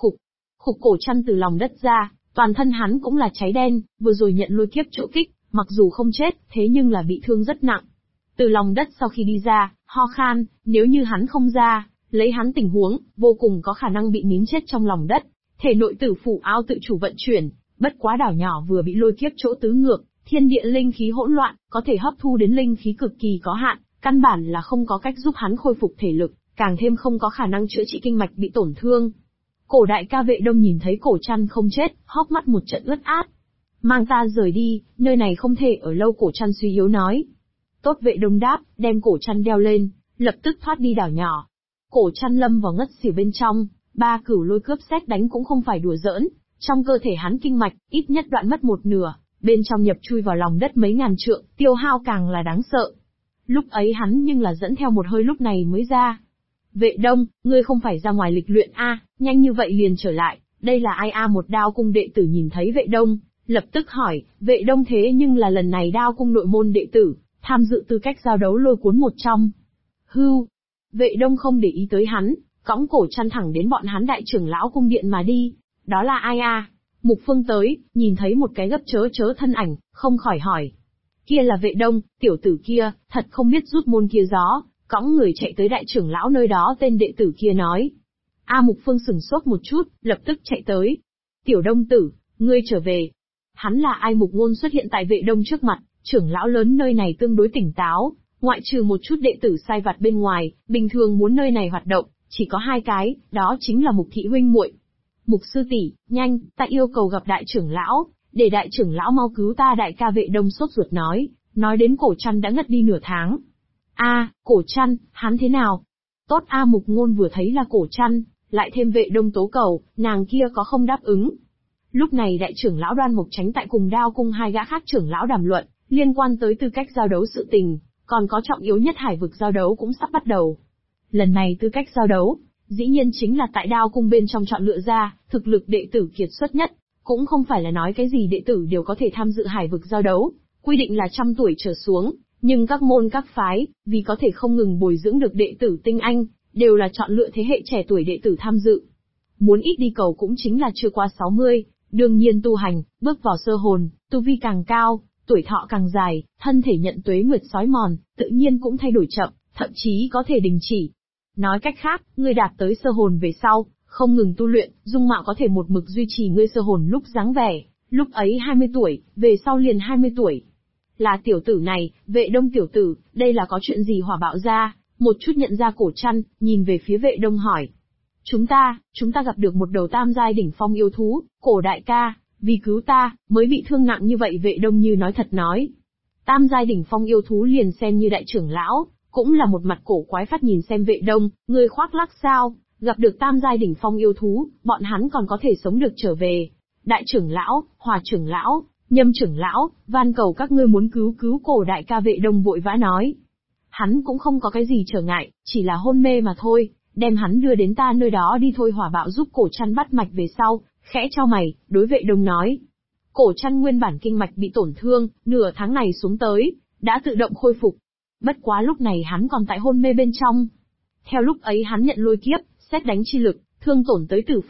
Khục Cổ Trăn từ lòng đất ra, toàn thân hắn cũng là cháy đen, vừa rồi nhận lôi kiếp chỗ kích, mặc dù không chết, thế nhưng là bị thương rất nặng. Từ lòng đất sau khi đi ra, ho khan, nếu như hắn không ra, lấy hắn tình huống, vô cùng có khả năng bị nín chết trong lòng đất. Thể nội tử phủ ao tự chủ vận chuyển, bất quá đảo nhỏ vừa bị lôi kiếp chỗ tứ ngược, thiên địa linh khí hỗn loạn, có thể hấp thu đến linh khí cực kỳ có hạn, căn bản là không có cách giúp hắn khôi phục thể lực, càng thêm không có khả năng chữa trị kinh mạch bị tổn thương. Cổ đại ca Vệ Đông nhìn thấy Cổ Trăn không chết, hốc mắt một trận ướt át. Mang ta rời đi, nơi này không thể ở lâu, Cổ Trăn suy yếu nói. Tốt, Vệ Đông đáp, đem Cổ Trăn đeo lên, lập tức thoát đi đảo nhỏ. Cổ Trăn lâm vào ngất xỉu bên trong, ba cửu lôi cướp sét đánh cũng không phải đùa giỡn, trong cơ thể hắn kinh mạch, ít nhất đoạn mất một nửa, bên trong nhập chui vào lòng đất mấy ngàn trượng, tiêu hao càng là đáng sợ. Lúc ấy hắn nhưng là dẫn theo một hơi lúc này mới ra. Vệ Đông, ngươi không phải ra ngoài lịch luyện a, nhanh như vậy liền trở lại, đây là ai a? Một Đao cung đệ tử nhìn thấy Vệ Đông, lập tức hỏi, Vệ Đông thế nhưng là lần này Đao cung nội môn đệ tử, tham dự tư cách giao đấu lôi cuốn một trong. Hưu, Vệ Đông không để ý tới hắn, cõng Cổ Trăn thẳng đến bọn hắn đại trưởng lão cung điện mà đi. Đó là ai a? Mục Phương tới, nhìn thấy một cái gấp chớ thân ảnh, không khỏi hỏi. Kia là Vệ Đông, tiểu tử kia, thật không biết rút môn kia gió, cõng người chạy tới đại trưởng lão nơi đó, tên đệ tử kia nói. Mục Phương sửng sốt một chút, lập tức chạy tới. Tiểu Đông tử, ngươi trở về. Hắn là ai? Mục Ngôn xuất hiện tại Vệ Đông trước mặt, trưởng lão lớn nơi này tương đối tỉnh táo, ngoại trừ một chút đệ tử sai vặt bên ngoài, bình thường muốn nơi này hoạt động, chỉ có hai cái, đó chính là Mục thị huynh muội. Mục sư tỷ, nhanh, ta yêu cầu gặp đại trưởng lão, để đại trưởng lão mau cứu ta. Đại ca Vệ Đông sốt ruột nói đến Cổ Trăn đã ngất đi nửa tháng. Cổ Trăn, hắn thế nào? Tốt Mục Ngôn vừa thấy là Cổ Trăn, lại thêm Vệ Đông tố cầu, nàng kia có không đáp ứng. Lúc này đại trưởng lão Đoan Mục Chánh tại cùng Đao cung hai gã khác trưởng lão đàm luận, liên quan tới tư cách giao đấu sự tình, còn có trọng yếu nhất hải vực giao đấu cũng sắp bắt đầu. Lần này tư cách giao đấu, dĩ nhiên chính là tại Đao cung bên trong chọn lựa ra, thực lực đệ tử kiệt xuất nhất, cũng không phải là nói cái gì đệ tử đều có thể tham dự hải vực giao đấu, quy định là 100 tuổi trở xuống, nhưng các môn các phái, vì có thể không ngừng bồi dưỡng được đệ tử tinh anh, đều là chọn lựa thế hệ trẻ tuổi đệ tử tham dự. Muốn ít đi cầu cũng chính là chưa qua 60, đương nhiên tu hành, bước vào sơ hồn, tu vi càng cao, tuổi thọ càng dài, thân thể nhận tuế nguyệt sói mòn, tự nhiên cũng thay đổi chậm, thậm chí có thể đình chỉ. Nói cách khác, ngươi đạt tới sơ hồn về sau, không ngừng tu luyện, dung mạo có thể một mực duy trì ngươi sơ hồn lúc dáng vẻ, lúc ấy 20 tuổi, về sau liền 20 tuổi. Là tiểu tử này, Vệ Đông tiểu tử, đây là có chuyện gì hỏa bạo ra? Một chút nhận ra Cổ Trăn, nhìn về phía Vệ Đông hỏi. Chúng ta gặp được một đầu tam giai đỉnh phong yêu thú, Cổ đại ca, vì cứu ta, mới bị thương nặng như vậy. Vệ Đông như nói thật nói. Tam giai đỉnh phong yêu thú liền xem như đại trưởng lão, cũng là một mặt cổ quái phát nhìn xem Vệ Đông, người khoác lác sao, gặp được tam giai đỉnh phong yêu thú, bọn hắn còn có thể sống được trở về. Đại trưởng lão, Hòa trưởng lão, Nhâm trưởng lão, van cầu các ngươi muốn cứu Cổ đại ca. Vệ Đông vội vã nói. Hắn cũng không có cái gì trở ngại, chỉ là hôn mê mà thôi, đem hắn đưa đến ta nơi đó đi thôi. Hỏa bạo giúp Cổ Trăn bắt mạch về sau, khẽ chau mày, đối Vệ Đông nói. Cổ Trăn nguyên bản kinh mạch bị tổn thương, nửa tháng này xuống tới, đã tự động khôi phục. Bất quá lúc này hắn còn tại hôn mê bên trong. Theo lúc ấy hắn nhận lôi kiếp, sét đánh chi lực, thương tổn tới tử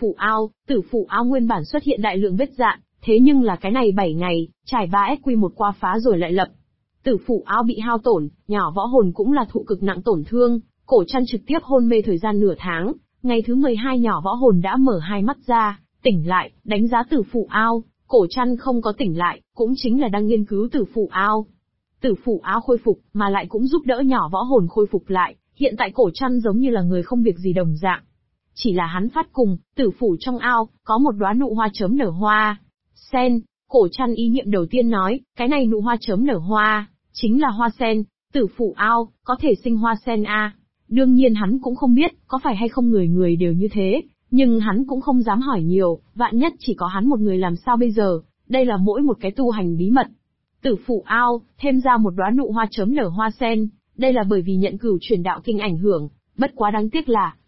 phủ ao nguyên bản xuất hiện đại lượng vết dạn, thế nhưng là cái này 7 ngày, trải 3 SQ1 qua phá rồi lại lập. Tử phủ ao bị hao tổn, nhỏ võ hồn cũng là thụ cực nặng tổn thương, Cổ Trăn trực tiếp hôn mê thời gian nửa tháng, ngày thứ 12 nhỏ võ hồn đã mở hai mắt ra, tỉnh lại, đánh giá tử phủ ao, Cổ Trăn không có tỉnh lại, cũng chính là đang nghiên cứu tử phủ ao. Tử phủ ao khôi phục, mà lại cũng giúp đỡ nhỏ võ hồn khôi phục lại, hiện tại Cổ Trăn giống như là người không việc gì đồng dạng. Chỉ là hắn phát cùng, tử phủ trong ao, có một đóa nụ hoa chớm nở hoa. Sen, Cổ Trăn ý niệm đầu tiên nói, cái này nụ hoa chớm nở hoa, chính là hoa sen, tử phủ ao, có thể sinh hoa sen a. Đương nhiên hắn cũng không biết, có phải hay không người đều như thế, nhưng hắn cũng không dám hỏi nhiều, vạn nhất chỉ có hắn một người làm sao bây giờ, đây là mỗi một cái tu hành bí mật. Tử phủ ao, thêm ra một đóa nụ hoa chớm nở hoa sen, đây là bởi vì nhận cửu truyền đạo kinh ảnh hưởng, bất quá đáng tiếc là,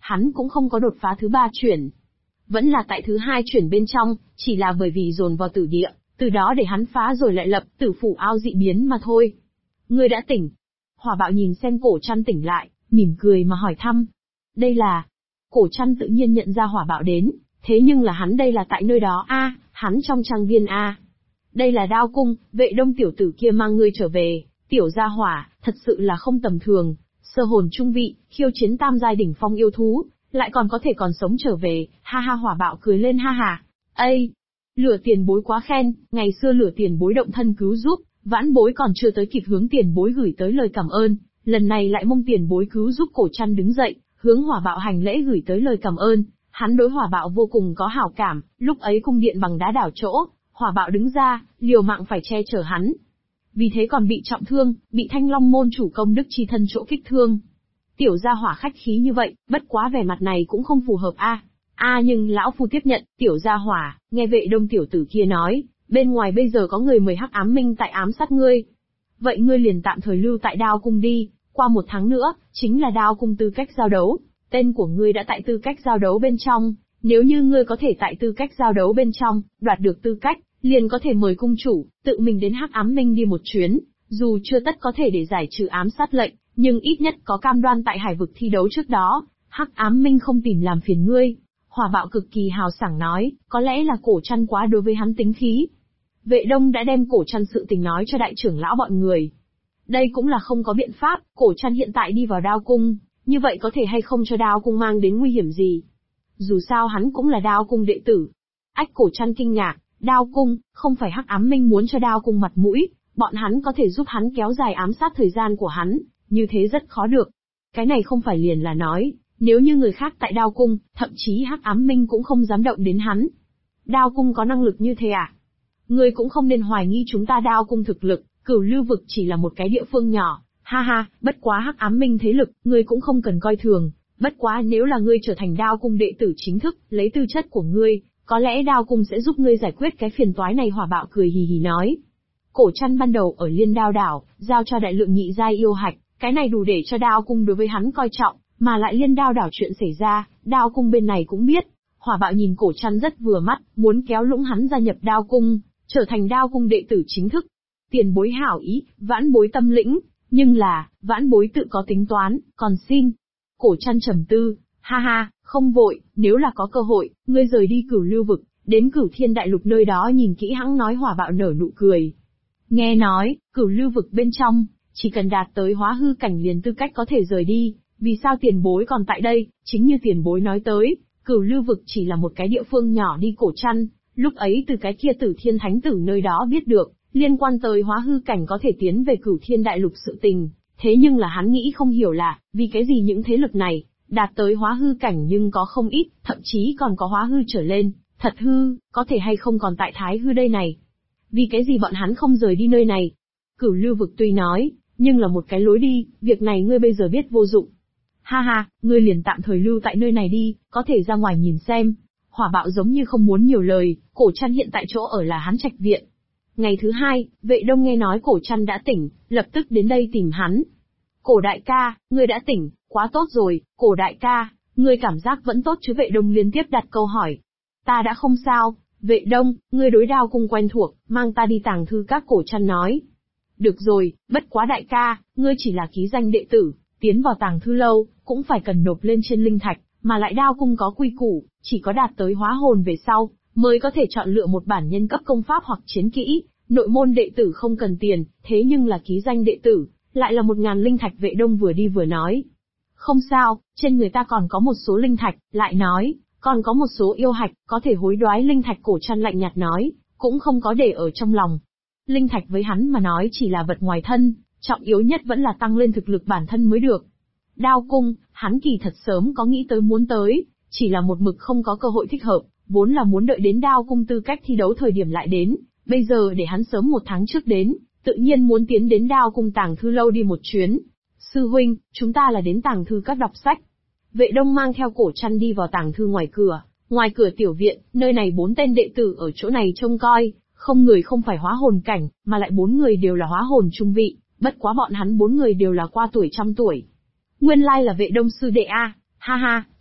hắn cũng không có đột phá thứ 3 chuyển. Vẫn là tại thứ 2 chuyển bên trong, chỉ là bởi vì dồn vào tử địa, từ đó để hắn phá rồi lại lập tử phủ ao dị biến mà thôi. Ngươi đã tỉnh. Hỏa bạo nhìn xem cổ trăn tỉnh lại, mỉm cười mà hỏi thăm. Đây là... Cổ trăn tự nhiên nhận ra hỏa bạo đến, thế nhưng là hắn đây là tại nơi đó a, hắn trong trang viên a. Đây là Đao Cung, Vệ Đông tiểu tử kia mang ngươi trở về, tiểu gia hỏa, thật sự là không tầm thường, sơ hồn trung vị, khiêu chiến tam giai đỉnh phong yêu thú, lại còn có thể còn sống trở về, ha ha. Hỏa bạo cười lên ha ha. Ây! Lửa tiền bối quá khen, ngày xưa lửa tiền bối động thân cứu giúp, vãn bối còn chưa tới kịp hướng tiền bối gửi tới lời cảm ơn, lần này lại mong tiền bối cứu giúp. Cổ trăn đứng dậy, hướng hỏa bạo hành lễ gửi tới lời cảm ơn, hắn đối hỏa bạo vô cùng có hảo cảm, lúc ấy cung điện bằng đá đảo chỗ, hỏa bạo đứng ra, liều mạng phải che chở hắn. Vì thế còn bị trọng thương, bị Thanh Long môn chủ công đức chi thân chỗ kích thương. Tiểu gia hỏa khách khí như vậy, bất quá vẻ mặt này cũng không phù hợp a. Nhưng lão phu tiếp nhận, tiểu gia hỏa, nghe Vệ Đông tiểu tử kia nói, bên ngoài bây giờ có người mời Hắc Ám Minh tại ám sát ngươi. Vậy ngươi liền tạm thời lưu tại Đao Cung đi, qua 1 tháng nữa, chính là Đao Cung tư cách giao đấu, tên của ngươi đã tại tư cách giao đấu bên trong, nếu như ngươi có thể tại tư cách giao đấu bên trong, đoạt được tư cách, liền có thể mời cung chủ, tự mình đến Hắc Ám Minh đi một chuyến, dù chưa tất có thể để giải trừ ám sát lệnh, nhưng ít nhất có cam đoan tại hải vực thi đấu trước đó, Hắc Ám Minh không tìm làm phiền ngươi. Hỏa bạo cực kỳ hào sảng nói, có lẽ là cổ trăn quá đối với hắn tính khí. Vệ Đông đã đem cổ trăn sự tình nói cho đại trưởng lão bọn người. Đây cũng là không có biện pháp, cổ trăn hiện tại đi vào Đao Cung, như vậy có thể hay không cho Đao Cung mang đến nguy hiểm gì. Dù sao hắn cũng là Đao Cung đệ tử. Ách, cổ trăn kinh ngạc, Đao Cung, không phải Hắc Ám Minh muốn cho Đao Cung mặt mũi, bọn hắn có thể giúp hắn kéo dài ám sát thời gian của hắn, như thế rất khó được. Cái này không phải liền là nói, nếu như người khác tại Đao Cung, thậm chí Hắc Ám Minh cũng không dám động đến hắn. Đao Cung có năng lực như thế à? Ngươi cũng không nên hoài nghi chúng ta Đao Cung thực lực, Cửu Lưu vực chỉ là một cái địa phương nhỏ, ha ha, bất quá Hắc Ám Minh thế lực, ngươi cũng không cần coi thường, bất quá nếu là ngươi trở thành Đao Cung đệ tử chính thức, lấy tư chất của ngươi, có lẽ Đao Cung sẽ giúp ngươi giải quyết cái phiền toái này. Hỏa bạo cười hì hì nói. Cổ trăn ban đầu ở Liên Đao đảo, giao cho đại lượng nhị giai yêu hạch, cái này đủ để cho Đao Cung đối với hắn coi trọng, mà lại Liên Đao đảo chuyện xảy ra, Đao Cung bên này cũng biết. Hỏa bạo nhìn cổ trăn rất vừa mắt, muốn kéo lũng hắn gia nhập Đao Cung, trở thành Đao Cung đệ tử chính thức. Tiền bối hảo ý, vãn bối tâm lĩnh, nhưng là, vãn bối tự có tính toán, còn xin. Cổ trăn trầm tư, ha ha, không vội, nếu là có cơ hội, ngươi rời đi Cửu Lưu vực, đến Cửu Thiên đại lục nơi đó nhìn kỹ hãng nói. Hỏa bạo nở nụ cười. Nghe nói, Cửu Lưu vực bên trong, chỉ cần đạt tới hóa hư cảnh liền tư cách có thể rời đi, vì sao tiền bối còn tại đây? Chính như tiền bối nói tới, Cửu Lưu vực chỉ là một cái địa phương nhỏ đi. Cổ trăn, lúc ấy từ cái kia Tử Thiên Thánh tử nơi đó biết được, liên quan tới hóa hư cảnh có thể tiến về Cửu Thiên đại lục sự tình, thế nhưng là hắn nghĩ không hiểu là, vì cái gì những thế lực này, đạt tới hóa hư cảnh nhưng có không ít, thậm chí còn có hóa hư trở lên, thật hư, có thể hay không còn tại Thái hư đây này. Vì cái gì bọn hắn không rời đi nơi này? Cửu Lưu vực tuy nói, nhưng là một cái lối đi, việc này ngươi bây giờ biết vô dụng. Ha ha, ngươi liền tạm thời lưu tại nơi này đi, có thể ra ngoài nhìn xem. Hỏa bạo giống như không muốn nhiều lời, cổ trăn hiện tại chỗ ở là hắn trạch viện. Ngày thứ 2, Vệ Đông nghe nói cổ trăn đã tỉnh, lập tức đến đây tìm hắn. Cổ đại ca, ngươi đã tỉnh, quá tốt rồi, cổ đại ca, ngươi cảm giác vẫn tốt chứ? Vệ Đông liên tiếp đặt câu hỏi. Ta đã không sao, Vệ Đông, ngươi đối Đao Cung quen thuộc, mang ta đi Tàng Thư Các. Cổ trăn nói. Được rồi, bất quá đại ca, ngươi chỉ là ký danh đệ tử, tiến vào Tàng Thư Lâu, cũng phải cần nộp lên trên linh thạch, mà lại Đao Cung có quy củ, chỉ có đạt tới hóa hồn về sau, mới có thể chọn lựa một bản nhân cấp công pháp hoặc chiến kỹ, nội môn đệ tử không cần tiền, thế nhưng là ký danh đệ tử, lại là 1000 linh thạch. Vệ Đông vừa đi vừa nói. Không sao, trên người ta còn có một số linh thạch, lại nói, còn có một số yêu hạch, có thể hối đoái linh thạch. Cổ trăn lạnh nhạt nói, cũng không có để ở trong lòng. Linh thạch với hắn mà nói chỉ là vật ngoài thân, trọng yếu nhất vẫn là tăng lên thực lực bản thân mới được. Đao Cung, hắn kỳ thật sớm có nghĩ tới muốn tới, chỉ là một mực không có cơ hội thích hợp, vốn là muốn đợi đến Đao Cung tư cách thi đấu thời điểm lại đến, bây giờ để hắn sớm 1 tháng trước đến, tự nhiên muốn tiến đến Đao Cung Tàng Thư Lâu đi một chuyến. Sư huynh, chúng ta là đến Tàng Thư Các đọc sách. Vệ Đông mang theo cổ trăn đi vào Tàng Thư ngoài cửa tiểu viện, nơi này 4 tên đệ tử ở chỗ này trông coi, không người không phải hóa hồn cảnh, mà lại 4 người đều là hóa hồn trung vị, bất quá bọn hắn 4 người đều là qua tuổi trăm tuổi. Nguyên lai là Vệ Đông sư đệ a, ha ha,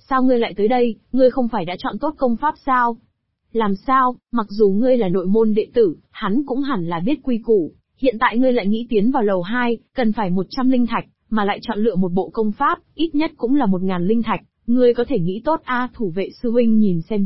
Sao ngươi lại tới đây, ngươi không phải đã chọn tốt công pháp sao? Làm sao, mặc dù ngươi là nội môn đệ tử, hắn cũng hẳn là biết quy củ, hiện tại ngươi lại nghĩ tiến vào lầu 2, cần phải 100 linh thạch, mà lại chọn lựa một bộ công pháp, ít nhất cũng là 1000 linh thạch, ngươi có thể nghĩ tốt a. Thủ vệ sư huynh nhìn xem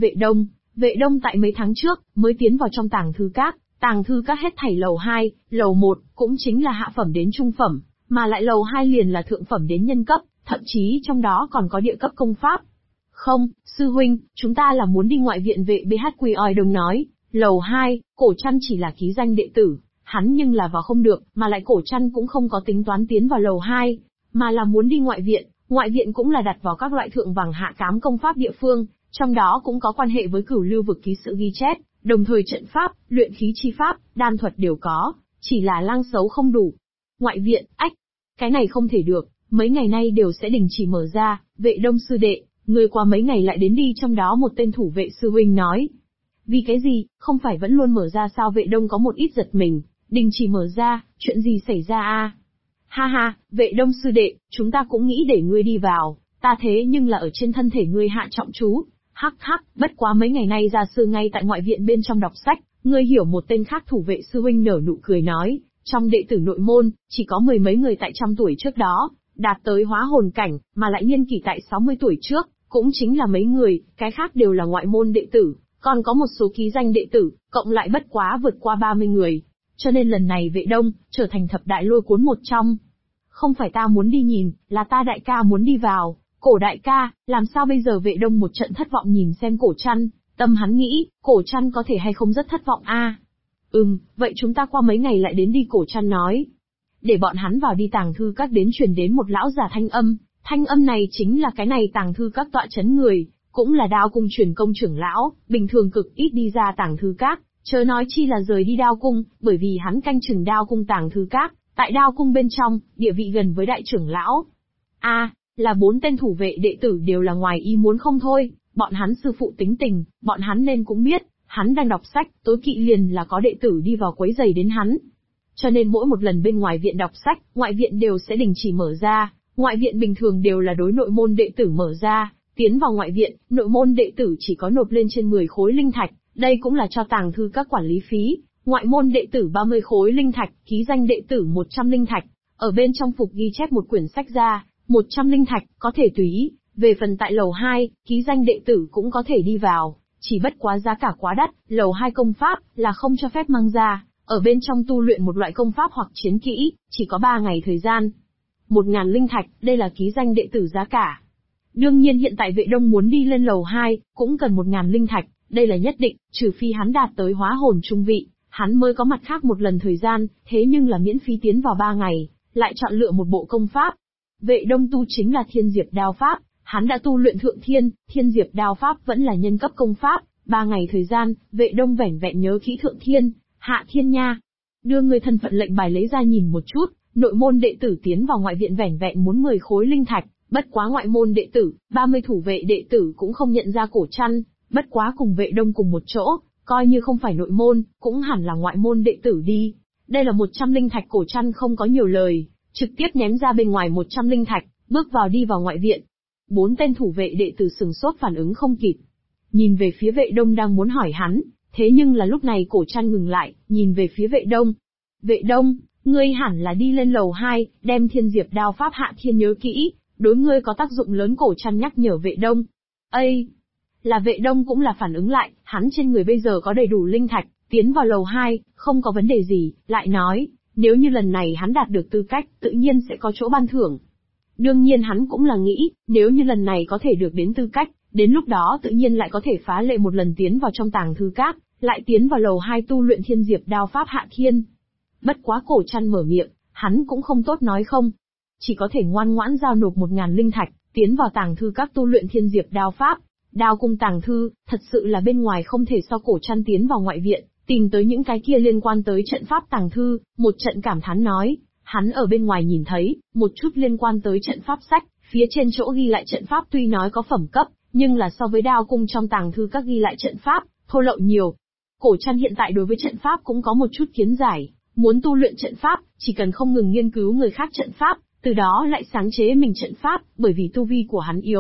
Vệ Đông tại mấy tháng trước, mới tiến vào trong tàng thư các hết thảy lầu 2, lầu 1, cũng chính là hạ phẩm đến trung phẩm, mà lại lầu 2 liền là thượng phẩm đến nhân cấp, thậm chí trong đó còn có địa cấp công pháp. Không, sư huynh, chúng ta là muốn đi ngoại viện. Vệ BHQ oi đông nói, lầu 2, Cổ Trăn chỉ là ký danh đệ tử, hắn nhưng là vào không được, mà lại Cổ Trăn cũng không có tính toán tiến vào lầu 2, mà là muốn đi ngoại viện cũng là đặt vào các loại thượng vàng hạ cám công pháp địa phương, trong đó cũng có quan hệ với cửu lưu vực ký sự ghi chép, đồng thời trận pháp, luyện khí chi pháp, đan thuật đều có, chỉ là lang xấu không đủ. Ngoại viện, ách, cái này không thể được, mấy ngày nay đều sẽ đình chỉ mở ra. Vệ Đông sư đệ, người qua mấy ngày lại đến đi, trong đó một tên thủ vệ sư huynh nói. Vì cái gì, không phải vẫn luôn mở ra sao? Vệ Đông có một ít giật mình, đình chỉ mở ra, chuyện gì xảy ra a? Ha ha, Vệ Đông sư đệ, chúng ta cũng nghĩ để ngươi đi vào, ta thế nhưng là ở trên thân thể ngươi hạ trọng chú. Hắc hắc, bất quá mấy ngày nay gia sư ngay tại ngoại viện bên trong đọc sách, ngươi hiểu. Một tên khác thủ vệ sư huynh nở nụ cười nói, trong đệ tử nội môn, chỉ có 10 mấy người tại 100 tuổi trước đó, đạt tới hóa hồn cảnh, mà lại niên kỷ tại 60 tuổi trước, cũng chính là mấy người, cái khác đều là ngoại môn đệ tử, còn có một số ký danh đệ tử, cộng lại bất quá vượt qua 30 người. Cho nên lần này Vệ Đông, trở thành thập đại lôi cuốn một trong. Không phải ta muốn đi nhìn, là ta đại ca muốn đi vào. Cổ đại ca, làm sao bây giờ? Vệ Đông một trận thất vọng nhìn xem Cổ Trăn, tâm hắn nghĩ, Cổ Trăn có thể hay không rất thất vọng a. Vậy chúng ta qua mấy ngày lại đến đi. Cổ Trăn nói. Để bọn hắn vào đi. Tàng thư các đến truyền đến một lão già thanh âm này chính là cái này tàng thư các tọa chấn người, cũng là Đao Cung truyền công trưởng lão, bình thường cực ít đi ra tàng thư các, chớ nói chi là rời đi Đao Cung, bởi vì hắn canh chừng Đao Cung tàng thư các, tại Đao Cung bên trong, địa vị gần với đại trưởng lão. Là 4 tên thủ vệ đệ tử đều là ngoài ý muốn không thôi, bọn hắn sư phụ tính tình, bọn hắn nên cũng biết, hắn đang đọc sách, tối kỵ liền là có đệ tử đi vào quấy rầy đến hắn. Cho nên mỗi một lần bên ngoài viện đọc sách, ngoại viện đều sẽ đình chỉ mở ra, ngoại viện bình thường đều là đối nội môn đệ tử mở ra, tiến vào ngoại viện, nội môn đệ tử chỉ có nộp lên trên 10 khối linh thạch, đây cũng là cho tàng thư các quản lý phí, ngoại môn đệ tử 30 khối linh thạch, ký danh đệ tử 100 linh thạch, ở bên trong phục ghi chép một quyển sách ra. 100 linh thạch, có thể tùy ý. Về phần tại lầu 2, ký danh đệ tử cũng có thể đi vào, chỉ bất quá giá cả quá đắt, lầu 2 công pháp là không cho phép mang ra, ở bên trong tu luyện một loại công pháp hoặc chiến kỹ, chỉ có 3 ngày thời gian. 1000 linh thạch, đây là ký danh đệ tử giá cả. Đương nhiên hiện tại Vệ Đông muốn đi lên lầu 2, cũng cần 1000 linh thạch, đây là nhất định, trừ phi hắn đạt tới hóa hồn trung vị, hắn mới có mặt khác một lần thời gian, thế nhưng là miễn phí tiến vào 3 ngày, lại chọn lựa một bộ công pháp. Vệ Đông tu chính là Thiên Diệp Đao Pháp, hắn đã tu luyện thượng Thiên Diệp Đao Pháp vẫn là nhân cấp công pháp, 3 ngày thời gian, Vệ Đông vẻn vẹn nhớ kỹ thượng thiên, hạ thiên nha. Đưa người thân phận lệnh bài lấy ra nhìn một chút, nội môn đệ tử tiến vào ngoại viện vẻn vẹn muốn 10 khối linh thạch, bất quá ngoại môn đệ tử, 30 thủ vệ đệ tử cũng không nhận ra Cổ Trăn, bất quá cùng Vệ Đông cùng một chỗ, coi như không phải nội môn, cũng hẳn là ngoại môn đệ tử đi. Đây là 100 linh thạch. Cổ Trăn không có nhiều lời, trực tiếp ném ra bên ngoài 100 linh thạch, bước vào đi vào ngoại viện. 4 tên thủ vệ đệ tử sừng sốt phản ứng không kịp. Nhìn về phía Vệ Đông đang muốn hỏi hắn, thế nhưng là lúc này Cổ Trăn ngừng lại, nhìn về phía Vệ Đông. Vệ Đông, ngươi hẳn là đi lên lầu 2, đem Thiên Diệp Đao Pháp hạ thiên nhớ kỹ, đối ngươi có tác dụng lớn. Cổ Trăn nhắc nhở Vệ Đông. Là Vệ Đông cũng là phản ứng lại, hắn trên người bây giờ có đầy đủ linh thạch, tiến vào lầu 2, không có vấn đề gì, lại nói, nếu như lần này hắn đạt được tư cách, tự nhiên sẽ có chỗ ban thưởng. Đương nhiên hắn cũng là nghĩ, nếu như lần này có thể được đến tư cách, đến lúc đó tự nhiên lại có thể phá lệ một lần tiến vào trong tàng thư các, lại tiến vào lầu 2 tu luyện Thiên Diệp Đao Pháp hạ thiên. Bất quá Cổ Trăn mở miệng, hắn cũng không tốt nói không. Chỉ có thể ngoan ngoãn giao nộp 1000 linh thạch, tiến vào tàng thư các tu luyện Thiên Diệp Đao Pháp. Đao Cung tàng thư, thật sự là bên ngoài không thể so. Cổ Trăn tiến vào ngoại viện, tìm tới những cái kia liên quan tới trận pháp tàng thư, một trận cảm thán nói, hắn ở bên ngoài nhìn thấy, một chút liên quan tới trận pháp sách, phía trên chỗ ghi lại trận pháp tuy nói có phẩm cấp, nhưng là so với Đao Cung trong tàng thư các ghi lại trận pháp, thô lậu nhiều. Cổ Trăn hiện tại đối với trận pháp cũng có một chút kiến giải, muốn tu luyện trận pháp, chỉ cần không ngừng nghiên cứu người khác trận pháp, từ đó lại sáng chế mình trận pháp, bởi vì tu vi của hắn yếu,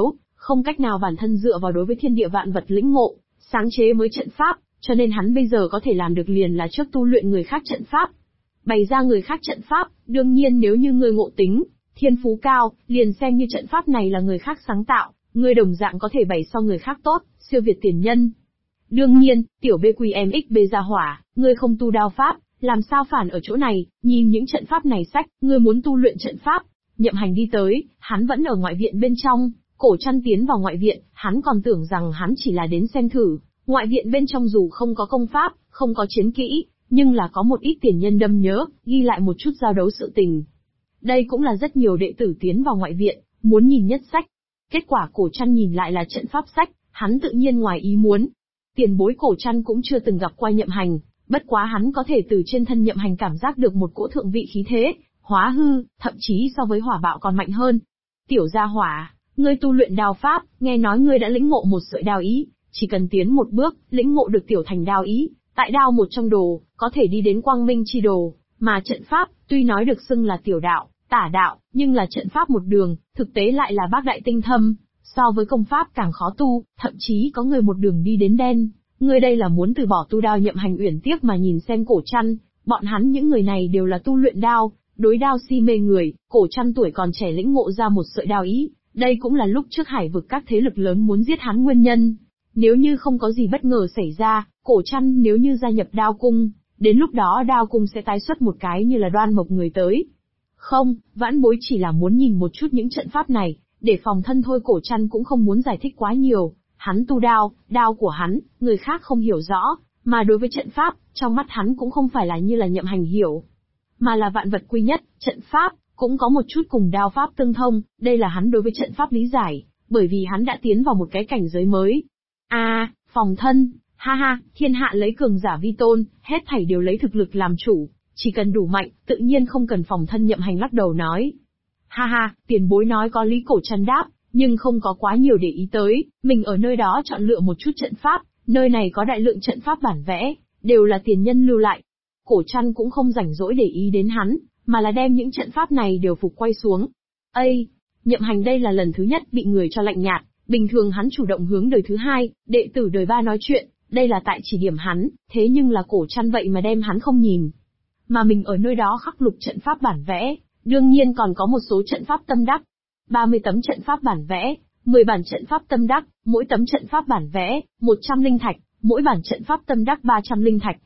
không cách nào bản thân dựa vào đối với thiên địa vạn vật lĩnh ngộ, sáng chế mới trận pháp, cho nên hắn bây giờ có thể làm được liền là trước tu luyện người khác trận pháp. Bày ra người khác trận pháp, đương nhiên nếu như ngươi ngộ tính, thiên phú cao, liền xem như trận pháp này là người khác sáng tạo, ngươi đồng dạng có thể bày so người khác tốt, siêu việt tiền nhân. Đương nhiên, tiểu BQMXB ra hỏa, ngươi không tu đao pháp, làm sao phản ở chỗ này, nhìn những trận pháp này sách, ngươi muốn tu luyện trận pháp. Nhậm Hành đi tới, hắn vẫn ở ngoại viện bên trong, Cổ Trăn tiến vào ngoại viện, hắn còn tưởng rằng hắn chỉ là đến xem thử, ngoại viện bên trong dù không có công pháp, không có chiến kỹ, nhưng là có một ít tiền nhân đâm nhớ, ghi lại một chút giao đấu sự tình. Đây cũng là rất nhiều đệ tử tiến vào ngoại viện, muốn nhìn nhất sách. Kết quả Cổ Trăn nhìn lại là trận pháp sách, hắn tự nhiên ngoài ý muốn. Tiền bối Cổ Trăn cũng chưa từng gặp qua Nhậm Hành, bất quá hắn có thể từ trên thân Nhậm Hành cảm giác được một cỗ thượng vị khí thế, hóa hư, thậm chí so với hỏa bạo còn mạnh hơn. Tiểu gia hỏa, ngươi tu luyện đao pháp, nghe nói ngươi đã lĩnh ngộ một sợi đao ý, chỉ cần tiến một bước, lĩnh ngộ được tiểu thành đao ý, tại đao một trong đồ, có thể đi đến quang minh chi đồ, mà trận pháp, tuy nói được xưng là tiểu đạo, tả đạo, nhưng là trận pháp một đường, thực tế lại là bác đại tinh thâm, so với công pháp càng khó tu, thậm chí có người một đường đi đến đen. Ngươi đây là muốn từ bỏ tu đao. Nhậm Hành uyển tiếc mà nhìn xem Cổ Trăn, bọn hắn những người này đều là tu luyện đao, đối đao si mê người, Cổ Trăn tuổi còn trẻ lĩnh ngộ ra một sợi đao ý, đây cũng là lúc trước Hải vực các thế lực lớn muốn giết hắn nguyên nhân. Nếu như không có gì bất ngờ xảy ra, Cổ Trăn nếu như gia nhập đao cung, đến lúc đó đao cung sẽ tái xuất một cái như là Đoan Mộc người tới. Không, vãn bối chỉ là muốn nhìn một chút những trận pháp này, để phòng thân thôi. Cổ Trăn cũng không muốn giải thích quá nhiều, hắn tu đao, đao của hắn, người khác không hiểu rõ, mà đối với trận pháp, trong mắt hắn cũng không phải là như là Nhậm Hành hiểu, mà là vạn vật quy nhất, trận pháp, cũng có một chút cùng đao pháp tương thông, đây là hắn đối với trận pháp lý giải, bởi vì hắn đã tiến vào một cái cảnh giới mới. Phòng thân, ha ha, thiên hạ lấy cường giả vi tôn, hết thảy đều lấy thực lực làm chủ, chỉ cần đủ mạnh, tự nhiên không cần phòng thân. Nhậm Hành lắc đầu nói. Ha ha, tiền bối nói có lý. Cổ Trăn đáp, nhưng không có quá nhiều để ý tới, mình ở nơi đó chọn lựa một chút trận pháp, nơi này có đại lượng trận pháp bản vẽ, đều là tiền nhân lưu lại. Cổ Trăn cũng không rảnh rỗi để ý đến hắn, mà là đem những trận pháp này đều phục quay xuống. Nhậm Hành đây là lần thứ nhất bị người cho lạnh nhạt, bình thường hắn chủ động hướng đời thứ hai, đệ tử đời ba nói chuyện, đây là tại chỉ điểm hắn, thế nhưng là Cổ Trăn vậy mà đem hắn không nhìn. Mà mình ở nơi đó khắc lục trận pháp bản vẽ, đương nhiên còn có một số trận pháp tâm đắc. 30 tấm trận pháp bản vẽ, 10 bản trận pháp tâm đắc, mỗi tấm trận pháp bản vẽ, 100 linh thạch, mỗi bản trận pháp tâm đắc 300 linh thạch,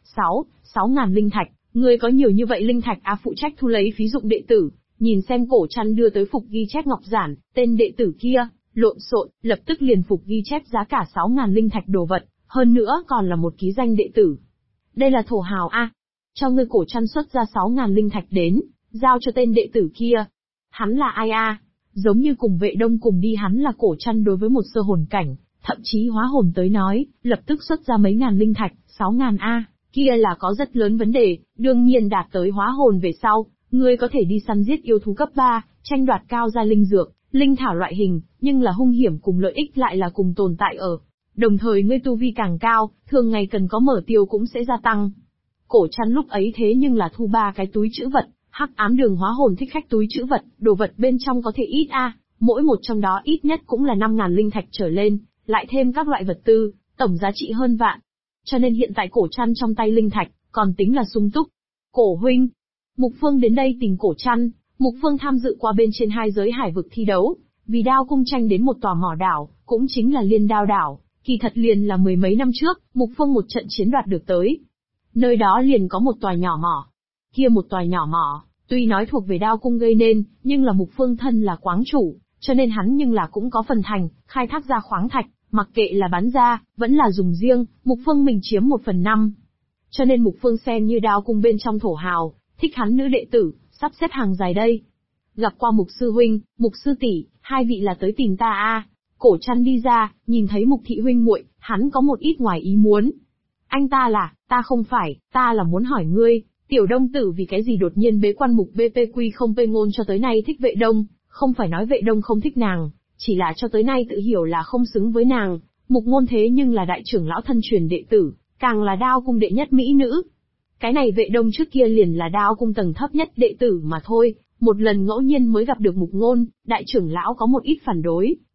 6.000 linh thạch. Ngươi có nhiều như vậy linh thạch phụ trách thu lấy phí dụng đệ tử, nhìn xem Cổ Trăn đưa tới phục ghi chép ngọc giản, tên đệ tử kia, lộn xộn, lập tức liền phục ghi chép giá cả 6.000 linh thạch đồ vật, hơn nữa còn là một ký danh đệ tử. Đây là thổ hào cho ngươi. Cổ Trăn xuất ra 6.000 linh thạch đến, giao cho tên đệ tử kia. Hắn là ai Giống như cùng Vệ Đông cùng đi. Hắn là Cổ Trăn đối với một sơ hồn cảnh, thậm chí hóa hồn tới nói, lập tức xuất ra mấy ngàn linh thạch, 6.000 kia là có rất lớn vấn đề, đương nhiên đạt tới hóa hồn về sau, ngươi có thể đi săn giết yêu thú cấp 3, tranh đoạt cao gia linh dược, linh thảo loại hình, nhưng là hung hiểm cùng lợi ích lại là cùng tồn tại ở. Đồng thời ngươi tu vi càng cao, thường ngày cần có mở tiêu cũng sẽ gia tăng. Cổ Trăn lúc ấy thế nhưng là thu 3 cái túi trữ vật, Hắc Ám Đường hóa hồn thích khách túi trữ vật, đồ vật bên trong có thể ít mỗi một trong đó ít nhất cũng là 5.000 linh thạch trở lên, lại thêm các loại vật tư, tổng giá trị hơn vạn. Cho nên hiện tại Cổ Trăn trong tay linh thạch, còn tính là sung túc. Cổ huynh, Mục Phương đến đây tìm Cổ Trăn. Mục Phương tham dự qua bên trên 2 giới hải vực thi đấu, vì đao cung tranh đến một tòa mỏ đảo, cũng chính là Liên Đao đảo, kỳ thật liền là 10 mấy năm trước, Mục Phương một trận chiến đoạt được tới. Nơi đó liền có một tòa nhỏ mỏ. Kia một tòa nhỏ mỏ, tuy nói thuộc về đao cung gây nên, nhưng là Mục Phương thân là quáng chủ, cho nên hắn nhưng là cũng có phần thành, khai thác ra khoáng thạch, mặc kệ là bán ra, vẫn là dùng riêng, Mục Phương mình chiếm 1/5. Cho nên Mục Phương xem như đao cung bên trong thổ hào, thích hắn nữ đệ tử, sắp xếp hàng dài đây. Gặp qua Mục sư huynh, Mục sư tỷ, 2 vị là tới tìm ta Cổ Trăn đi ra, nhìn thấy Mục thị huynh muội, hắn có một ít ngoài ý muốn. Anh ta là, ta không phải, ta là muốn hỏi ngươi, Tiểu Đông tử vì cái gì đột nhiên bế quan. Mục BPQ không Pê Ngôn cho tới nay thích Vệ Đông, không phải nói Vệ Đông không thích nàng, chỉ là cho tới nay tự hiểu là không xứng với nàng. Mục Ngôn thế nhưng là đại trưởng lão thân truyền đệ tử, càng là đao cung đệ nhất mỹ nữ. Cái này Vệ Đông trước kia liền là đao cung tầng thấp nhất đệ tử mà thôi, một lần ngẫu nhiên mới gặp được Mục Ngôn, đại trưởng lão có một ít phản đối,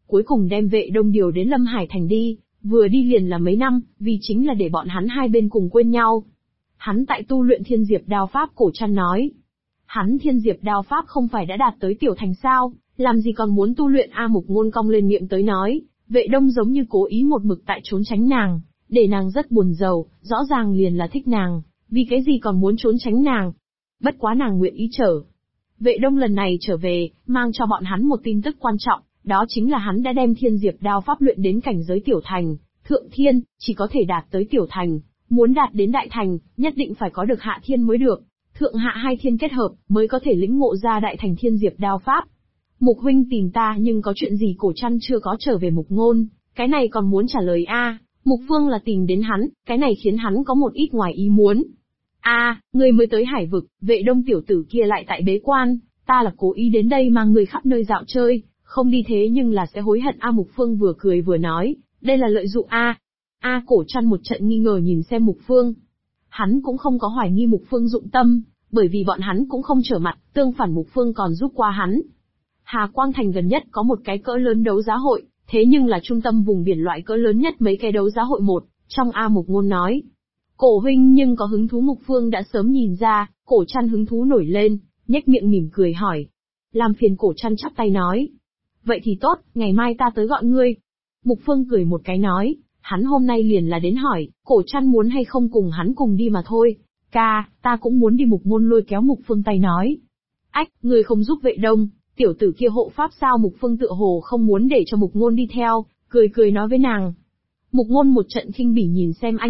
cuối cùng đem Vệ Đông điều đến Lâm Hải Thành đi, vừa đi liền là mấy năm, vì chính là để bọn hắn hai bên cùng quên nhau. Hắn tại tu luyện Thiên Diệp Đao Pháp, Cổ Trăn nói. Hắn Thiên Diệp Đao Pháp không phải đã đạt tới tiểu thành sao, làm gì còn muốn tu luyện A Mục Ngôn cong lên miệng tới nói, Vệ Đông giống như cố ý một mực tại trốn tránh nàng, để nàng rất buồn rầu, rõ ràng liền là thích nàng, vì cái gì còn muốn trốn tránh nàng. Bất quá nàng nguyện ý trở. Vệ Đông lần này trở về, mang cho bọn hắn một tin tức quan trọng, đó chính là hắn đã đem Thiên Diệp Đao Pháp luyện đến cảnh giới tiểu thành, thượng thiên, chỉ có thể đạt tới tiểu thành, muốn đạt đến đại thành, nhất định phải có được hạ thiên mới được, thượng hạ hai thiên kết hợp, mới có thể lĩnh ngộ ra đại thành Thiên Diệp Đao Pháp. Mục huynh tìm ta nhưng có chuyện gì? Cổ Trăn chưa có trở về Mục Ngôn, cái này còn muốn trả lời a? Mục Phương là tìm đến hắn, cái này khiến hắn có một ít ngoài ý muốn. Người mới tới Hải Vực, Vệ Đông tiểu tử kia lại tại bế quan, ta là cố ý đến đây mang người khắp nơi dạo chơi, không đi thế nhưng là sẽ hối hận. Mục Phương vừa cười vừa nói, đây là lợi dụng Cổ Trăn một trận nghi ngờ nhìn xem Mục Phương. Hắn cũng không có hoài nghi Mục Phương dụng tâm, bởi vì bọn hắn cũng không trở mặt, tương phản Mục Phương còn giúp qua hắn. Hà Quang Thành gần nhất có một cái cỡ lớn đấu giá hội, thế nhưng là trung tâm vùng biển loại cỡ lớn nhất mấy cái đấu giá hội một, trong Mục Ngôn nói. Cổ huynh nhưng có hứng thú? Mục Phương đã sớm nhìn ra, Cổ Trăn hứng thú nổi lên, nhếch miệng mỉm cười hỏi. Làm phiền. Cổ Trăn chắp tay nói. Vậy thì tốt, ngày mai ta tới gọi ngươi. Mục Phương cười một cái nói, hắn hôm nay liền là đến hỏi, Cổ Trăn muốn hay không cùng hắn cùng đi mà thôi. Ca, ta cũng muốn đi. Mục Ngôn lôi kéo Mục Phương tay nói. Ách, ngươi không giúp Vệ Đông, tiểu tử kia hộ pháp sao? Mục Phương tựa hồ không muốn để cho Mục Ngôn đi theo, cười cười nói với nàng. Mục Ngôn một trận khinh bỉ nhìn xem anh.